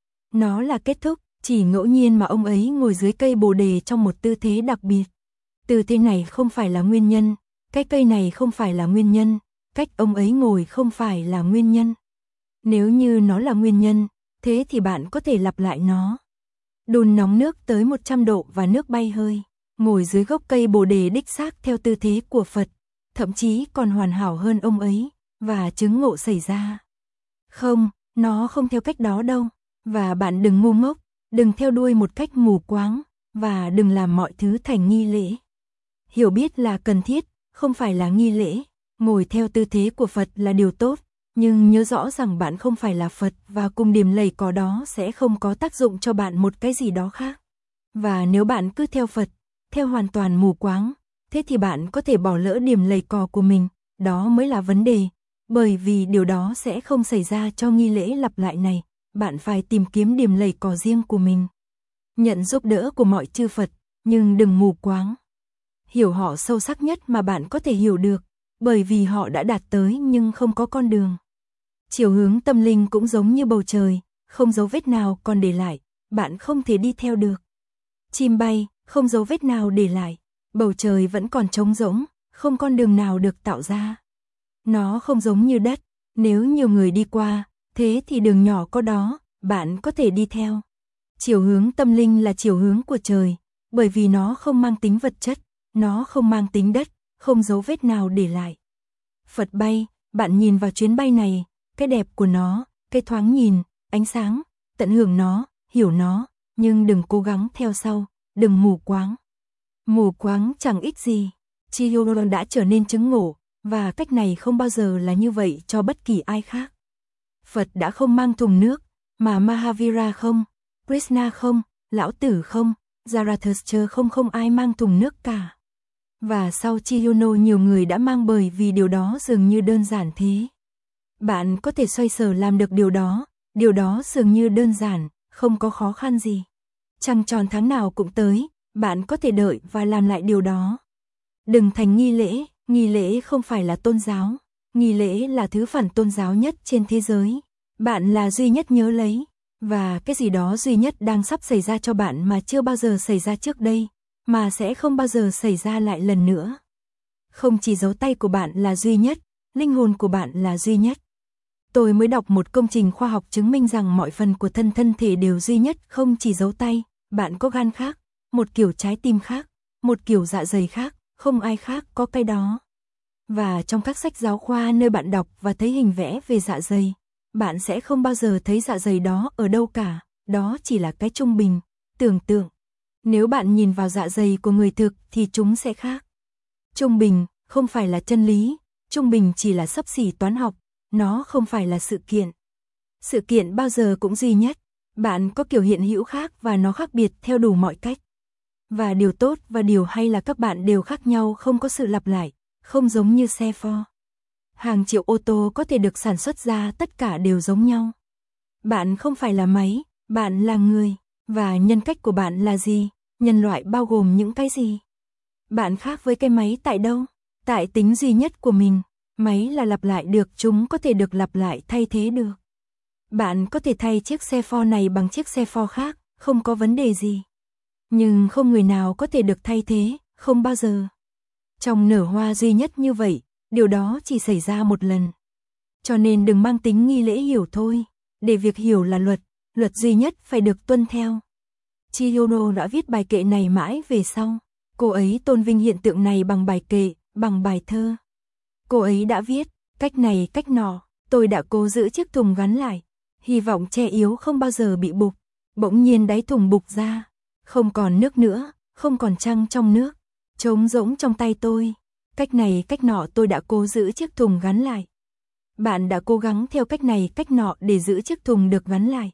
Speaker 1: Nó là kết thúc, chỉ ngẫu nhiên mà ông ấy ngồi dưới cây bồ đề trong một tư thế đặc biệt. Tư thế này không phải là nguyên nhân, cái cây này không phải là nguyên nhân, cách ông ấy ngồi không phải là nguyên nhân. Nếu như nó là nguyên nhân, thế thì bạn có thể lặp lại nó. Đun nóng nước tới một trăm độ và nước bay hơi, ngồi dưới gốc cây bồ đề đích xác theo tư thế của Phật, thậm chí còn hoàn hảo hơn ông ấy, và chứng ngộ xảy ra. Không, nó không theo cách đó đâu, và bạn đừng ngu ngốc, đừng theo đuôi một cách mù quáng, và đừng làm mọi thứ thành nghi lễ. Hiểu biết là cần thiết, không phải là nghi lễ. Ngồi theo tư thế của Phật là điều tốt, nhưng nhớ rõ rằng bạn không phải là Phật, và cùng điểm lầy cò đó sẽ không có tác dụng cho bạn một cái gì đó khác. Và nếu bạn cứ theo Phật, theo hoàn toàn mù quáng, thế thì bạn có thể bỏ lỡ điểm lầy cò của mình, đó mới là vấn đề, bởi vì điều đó sẽ không xảy ra cho nghi lễ lặp lại này, bạn phải tìm kiếm điểm lầy cò riêng của mình. Nhận giúp đỡ của mọi chư Phật, nhưng đừng mù quáng. Hiểu họ sâu sắc nhất mà bạn có thể hiểu được, bởi vì họ đã đạt tới nhưng không có con đường. Chiều hướng tâm linh cũng giống như bầu trời, không dấu vết nào còn để lại, bạn không thể đi theo được. Chim bay, không dấu vết nào để lại, bầu trời vẫn còn trống rỗng, không con đường nào được tạo ra. Nó không giống như đất, nếu nhiều người đi qua, thế thì đường nhỏ có đó, bạn có thể đi theo. Chiều hướng tâm linh là chiều hướng của trời, bởi vì nó không mang tính vật chất, nó không mang tính đất, không dấu vết nào để lại. Phật bay, bạn nhìn vào chuyến bay này, cái đẹp của nó, cái thoáng nhìn, ánh sáng, tận hưởng nó, hiểu nó, nhưng đừng cố gắng theo sau, đừng mù quáng. Mù quáng chẳng ích gì. Chiyono đã trở nên chứng ngộ, và cách này không bao giờ là như vậy cho bất kỳ ai khác. Phật đã không mang thùng nước, mà Mahavira không, Krishna không, Lão Tử không, Zarathustra không, không ai mang thùng nước cả. Và sau Chiyono nhiều người đã mang, bởi vì điều đó dường như đơn giản thế. Bạn có thể xoay sở làm được điều đó, điều đó dường như đơn giản, không có khó khăn gì. Trăng tròn tháng nào cũng tới, bạn có thể đợi và làm lại điều đó. Đừng thành nghi lễ, nghi lễ không phải là tôn giáo, nghi lễ là thứ phản tôn giáo nhất trên thế giới. Bạn là duy nhất, nhớ lấy, và cái gì đó duy nhất đang sắp xảy ra cho bạn mà chưa bao giờ xảy ra trước đây, mà sẽ không bao giờ xảy ra lại lần nữa. Không chỉ dấu tay của bạn là duy nhất, linh hồn của bạn là duy nhất. Tôi mới đọc một công trình khoa học chứng minh rằng mọi phần của thân thân thể đều duy nhất, không chỉ dấu tay, bạn có gan khác, một kiểu trái tim khác, một kiểu dạ dày khác, không ai khác có cái đó. Và trong các sách giáo khoa nơi bạn đọc và thấy hình vẽ về dạ dày, bạn sẽ không bao giờ thấy dạ dày đó ở đâu cả, đó chỉ là cái trung bình, tưởng tượng. Nếu bạn nhìn vào dạ dày của người thực thì chúng sẽ khác. Trung bình không phải là chân lý, trung bình chỉ là xấp xỉ toán học, nó không phải là sự kiện. Sự kiện bao giờ cũng duy nhất, bạn có kiểu hiện hữu khác và nó khác biệt theo đủ mọi cách. Và điều tốt và điều hay là các bạn đều khác nhau, không có sự lặp lại, không giống như xe Ford. Hàng triệu ô tô có thể được sản xuất ra, tất cả đều giống nhau. Bạn không phải là máy, bạn là người. Và nhân cách của bạn là gì? Nhân loại bao gồm những cái gì? Bạn khác với cái máy tại đâu? Tại tính duy nhất của mình. Máy là lặp lại được, chúng có thể được lặp lại, thay thế được. Bạn có thể thay chiếc xe Ford này bằng chiếc xe Ford khác, không có vấn đề gì. Nhưng không người nào có thể được thay thế, không bao giờ. Trong nở hoa duy nhất như vậy, điều đó chỉ xảy ra một lần. Cho nên đừng mang tính nghi lễ hiểu thôi, để việc hiểu là luật, luật duy nhất phải được tuân theo. Chiyono đã viết bài kệ này mãi về sau. Cô ấy tôn vinh hiện tượng này bằng bài kệ, bằng bài thơ. Cô ấy đã viết, cách này cách nọ, tôi đã cố giữ chiếc thùng gắn lại, hy vọng che yếu không bao giờ bị bục. Bỗng nhiên đáy thùng bục ra, không còn nước nữa, không còn trăng trong nước, trống rỗng trong tay tôi. Cách này cách nọ tôi đã cố giữ chiếc thùng gắn lại. Bạn đã cố gắng theo cách này cách nọ để giữ chiếc thùng được gắn lại.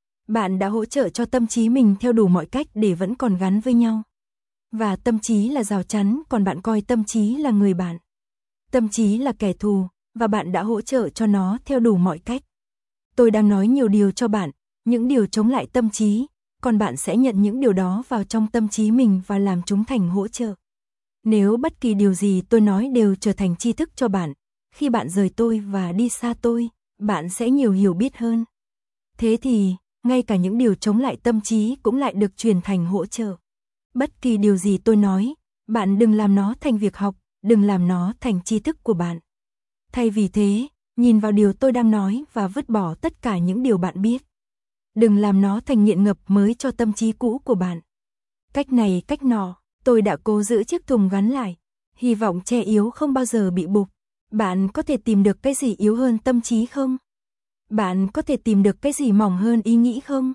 Speaker 1: Bạn đã hỗ trợ cho tâm trí mình theo đủ mọi cách để vẫn còn gắn với nhau. Và tâm trí là rào chắn, còn bạn coi tâm trí là người bạn. Tâm trí là kẻ thù, và bạn đã hỗ trợ cho nó theo đủ mọi cách. Tôi đang nói nhiều điều cho bạn, những điều chống lại tâm trí, còn bạn sẽ nhận những điều đó vào trong tâm trí mình và làm chúng thành hỗ trợ. Nếu bất kỳ điều gì tôi nói đều trở thành tri thức cho bạn, khi bạn rời tôi và đi xa tôi, bạn sẽ nhiều hiểu biết hơn. Thế thì, ngay cả những điều chống lại tâm trí cũng lại được truyền thành hỗ trợ. Bất kỳ điều gì tôi nói, bạn đừng làm nó thành việc học, đừng làm nó thành tri thức của bạn. Thay vì thế, nhìn vào điều tôi đang nói và vứt bỏ tất cả những điều bạn biết. Đừng làm nó thành nghiện ngập mới cho tâm trí cũ của bạn. Cách này cách nọ, tôi đã cố giữ chiếc thùng gắn lại, hy vọng che yếu không bao giờ bị bục. Bạn có thể tìm được cái gì yếu hơn tâm trí không? Bạn có thể tìm được cái gì mỏng hơn ý nghĩ không?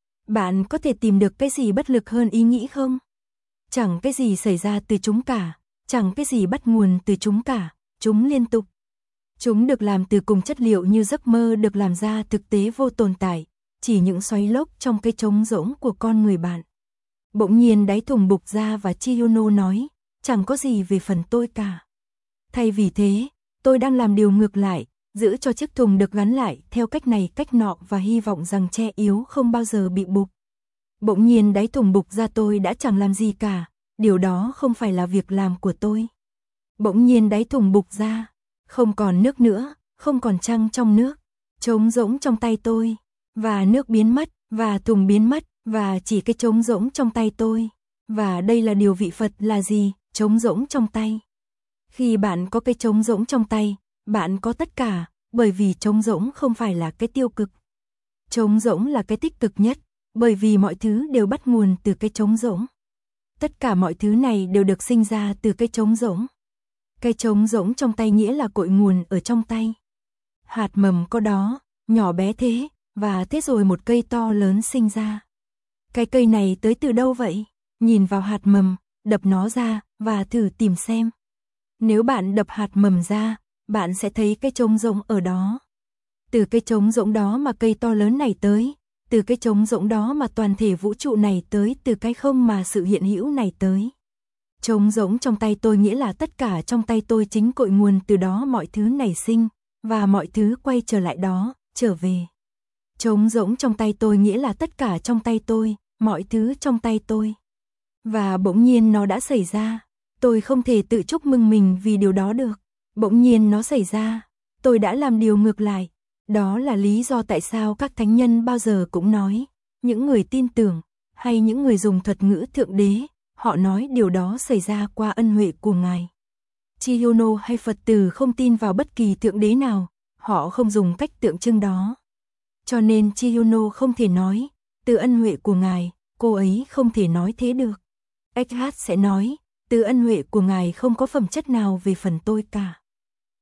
Speaker 1: Bạn có thể tìm được cái gì bất lực hơn ý nghĩ không? Chẳng cái gì xảy ra từ chúng cả, chẳng cái gì bắt nguồn từ chúng cả, chúng liên tục. Chúng được làm từ cùng chất liệu như giấc mơ được làm ra, thực tế vô tồn tại, chỉ những xoáy lốc trong cái trống rỗng của con người bạn. Bỗng nhiên đáy thùng bục ra và Chiyono nói, chẳng có gì về phần tôi cả. Thay vì thế, tôi đang làm điều ngược lại, giữ cho chiếc thùng được gắn lại theo cách này cách nọ và hy vọng rằng che yếu không bao giờ bị bục. Bỗng nhiên đáy thùng bục ra, tôi đã chẳng làm gì cả, điều đó không phải là việc làm của tôi. Bỗng nhiên đáy thùng bục ra, không còn nước nữa, không còn trăng trong nước, trống rỗng trong tay tôi, và nước biến mất, và thùng biến mất, và chỉ cái trống rỗng trong tay tôi. Và đây là điều vị Phật là gì? Trống rỗng trong tay. Khi bạn có cái trống rỗng trong tay, bạn có tất cả, bởi vì trống rỗng không phải là cái tiêu cực. Trống rỗng là cái tích cực nhất, bởi vì mọi thứ đều bắt nguồn từ cái trống rỗng. Tất cả mọi thứ này đều được sinh ra từ cái trống rỗng. Cái trống rỗng trong tay nghĩa là cội nguồn ở trong tay. Hạt mầm có đó, nhỏ bé thế, và thế rồi một cây to lớn sinh ra. Cái cây này tới từ đâu vậy? Nhìn vào hạt mầm, đập nó ra, và thử tìm xem. Nếu bạn đập hạt mầm ra, bạn sẽ thấy cái trống rỗng ở đó. Từ cái trống rỗng đó mà cây to lớn này tới, từ cái trống rỗng đó mà toàn thể vũ trụ này tới, từ cái không mà sự hiện hữu này tới. Trống rỗng trong tay tôi nghĩa là tất cả trong tay tôi chính cội nguồn, từ đó mọi thứ nảy sinh, và mọi thứ quay trở lại đó, trở về. Trống rỗng trong tay tôi nghĩa là tất cả trong tay tôi, mọi thứ trong tay tôi. Và bỗng nhiên nó đã xảy ra, tôi không thể tự chúc mừng mình vì điều đó được. Bỗng nhiên nó xảy ra, tôi đã làm điều ngược lại. Đó là lý do tại sao các thánh nhân bao giờ cũng nói, những người tin tưởng, hay những người dùng thuật ngữ thượng đế, họ nói điều đó xảy ra qua ân huệ của Ngài. Chiyono hay Phật tử không tin vào bất kỳ thượng đế nào, họ không dùng cách tượng trưng đó. Cho nên Chiyono không thể nói, từ ân huệ của Ngài, cô ấy không thể nói thế được. Eckhart sẽ nói, từ ân huệ của Ngài không có phẩm chất nào về phần tôi cả.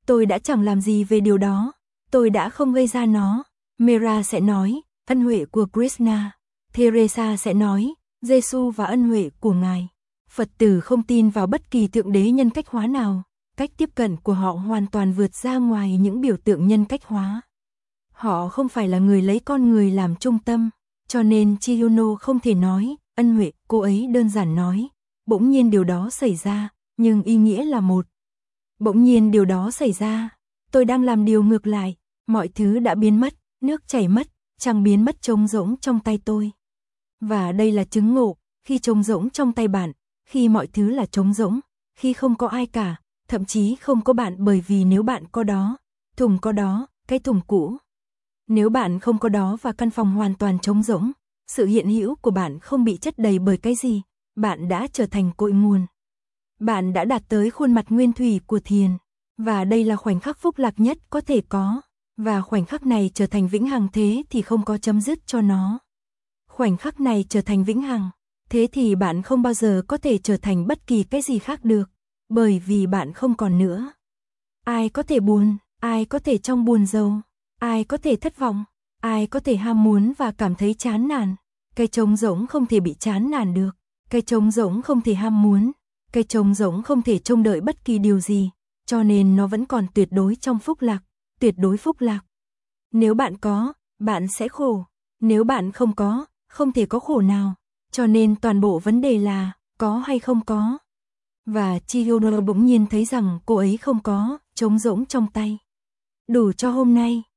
Speaker 1: Tôi đã chẳng làm gì về điều đó. Tôi đã không gây ra nó. Mera sẽ nói, ân huệ của Krishna. Teresa sẽ nói, Giêsu và ân huệ của Ngài. Phật tử không tin vào bất kỳ thượng đế nhân cách hóa nào. Cách tiếp cận của họ hoàn toàn vượt ra ngoài những biểu tượng nhân cách hóa. Họ không phải là người lấy con người làm trung tâm, cho nên Chiyono không thể nói, ân huệ, cô ấy đơn giản nói, bỗng nhiên điều đó xảy ra, nhưng ý nghĩa là một. Bỗng nhiên điều đó xảy ra, tôi đang làm điều ngược lại, mọi thứ đã biến mất, nước chảy mất, trăng biến mất trống rỗng trong tay tôi. Và đây là chứng ngộ, khi trống rỗng trong tay bạn, khi mọi thứ là trống rỗng, khi không có ai cả, thậm chí không có bạn, bởi vì nếu bạn có đó, thùng có đó, cái thùng cũ. Nếu bạn không có đó và căn phòng hoàn toàn trống rỗng, sự hiện hữu của bạn không bị chất đầy bởi cái gì, bạn đã trở thành cội nguồn. Bạn đã đạt tới khuôn mặt nguyên thủy của thiền, và đây là khoảnh khắc phúc lạc nhất có thể có, và khoảnh khắc này trở thành vĩnh hằng, thế thì không có chấm dứt cho nó. Khoảnh khắc này trở thành vĩnh hằng, thế thì bạn không bao giờ có thể trở thành bất kỳ cái gì khác được, bởi vì bạn không còn nữa. Ai có thể buồn, ai có thể trong buồn rầu, ai có thể thất vọng, ai có thể ham muốn và cảm thấy chán nản. Cái trống rỗng không thể bị chán nản được, cái trống rỗng không thể ham muốn, cái trống rỗng không thể trông đợi bất kỳ điều gì, cho nên nó vẫn còn tuyệt đối trong phúc lạc, tuyệt đối phúc lạc. Nếu bạn có, bạn sẽ khổ, nếu bạn không có, không thể có khổ nào, cho nên toàn bộ vấn đề là, có hay không có. Và Chiyono bỗng nhiên thấy rằng cô ấy không có, trống rỗng trong tay. Đủ cho hôm nay.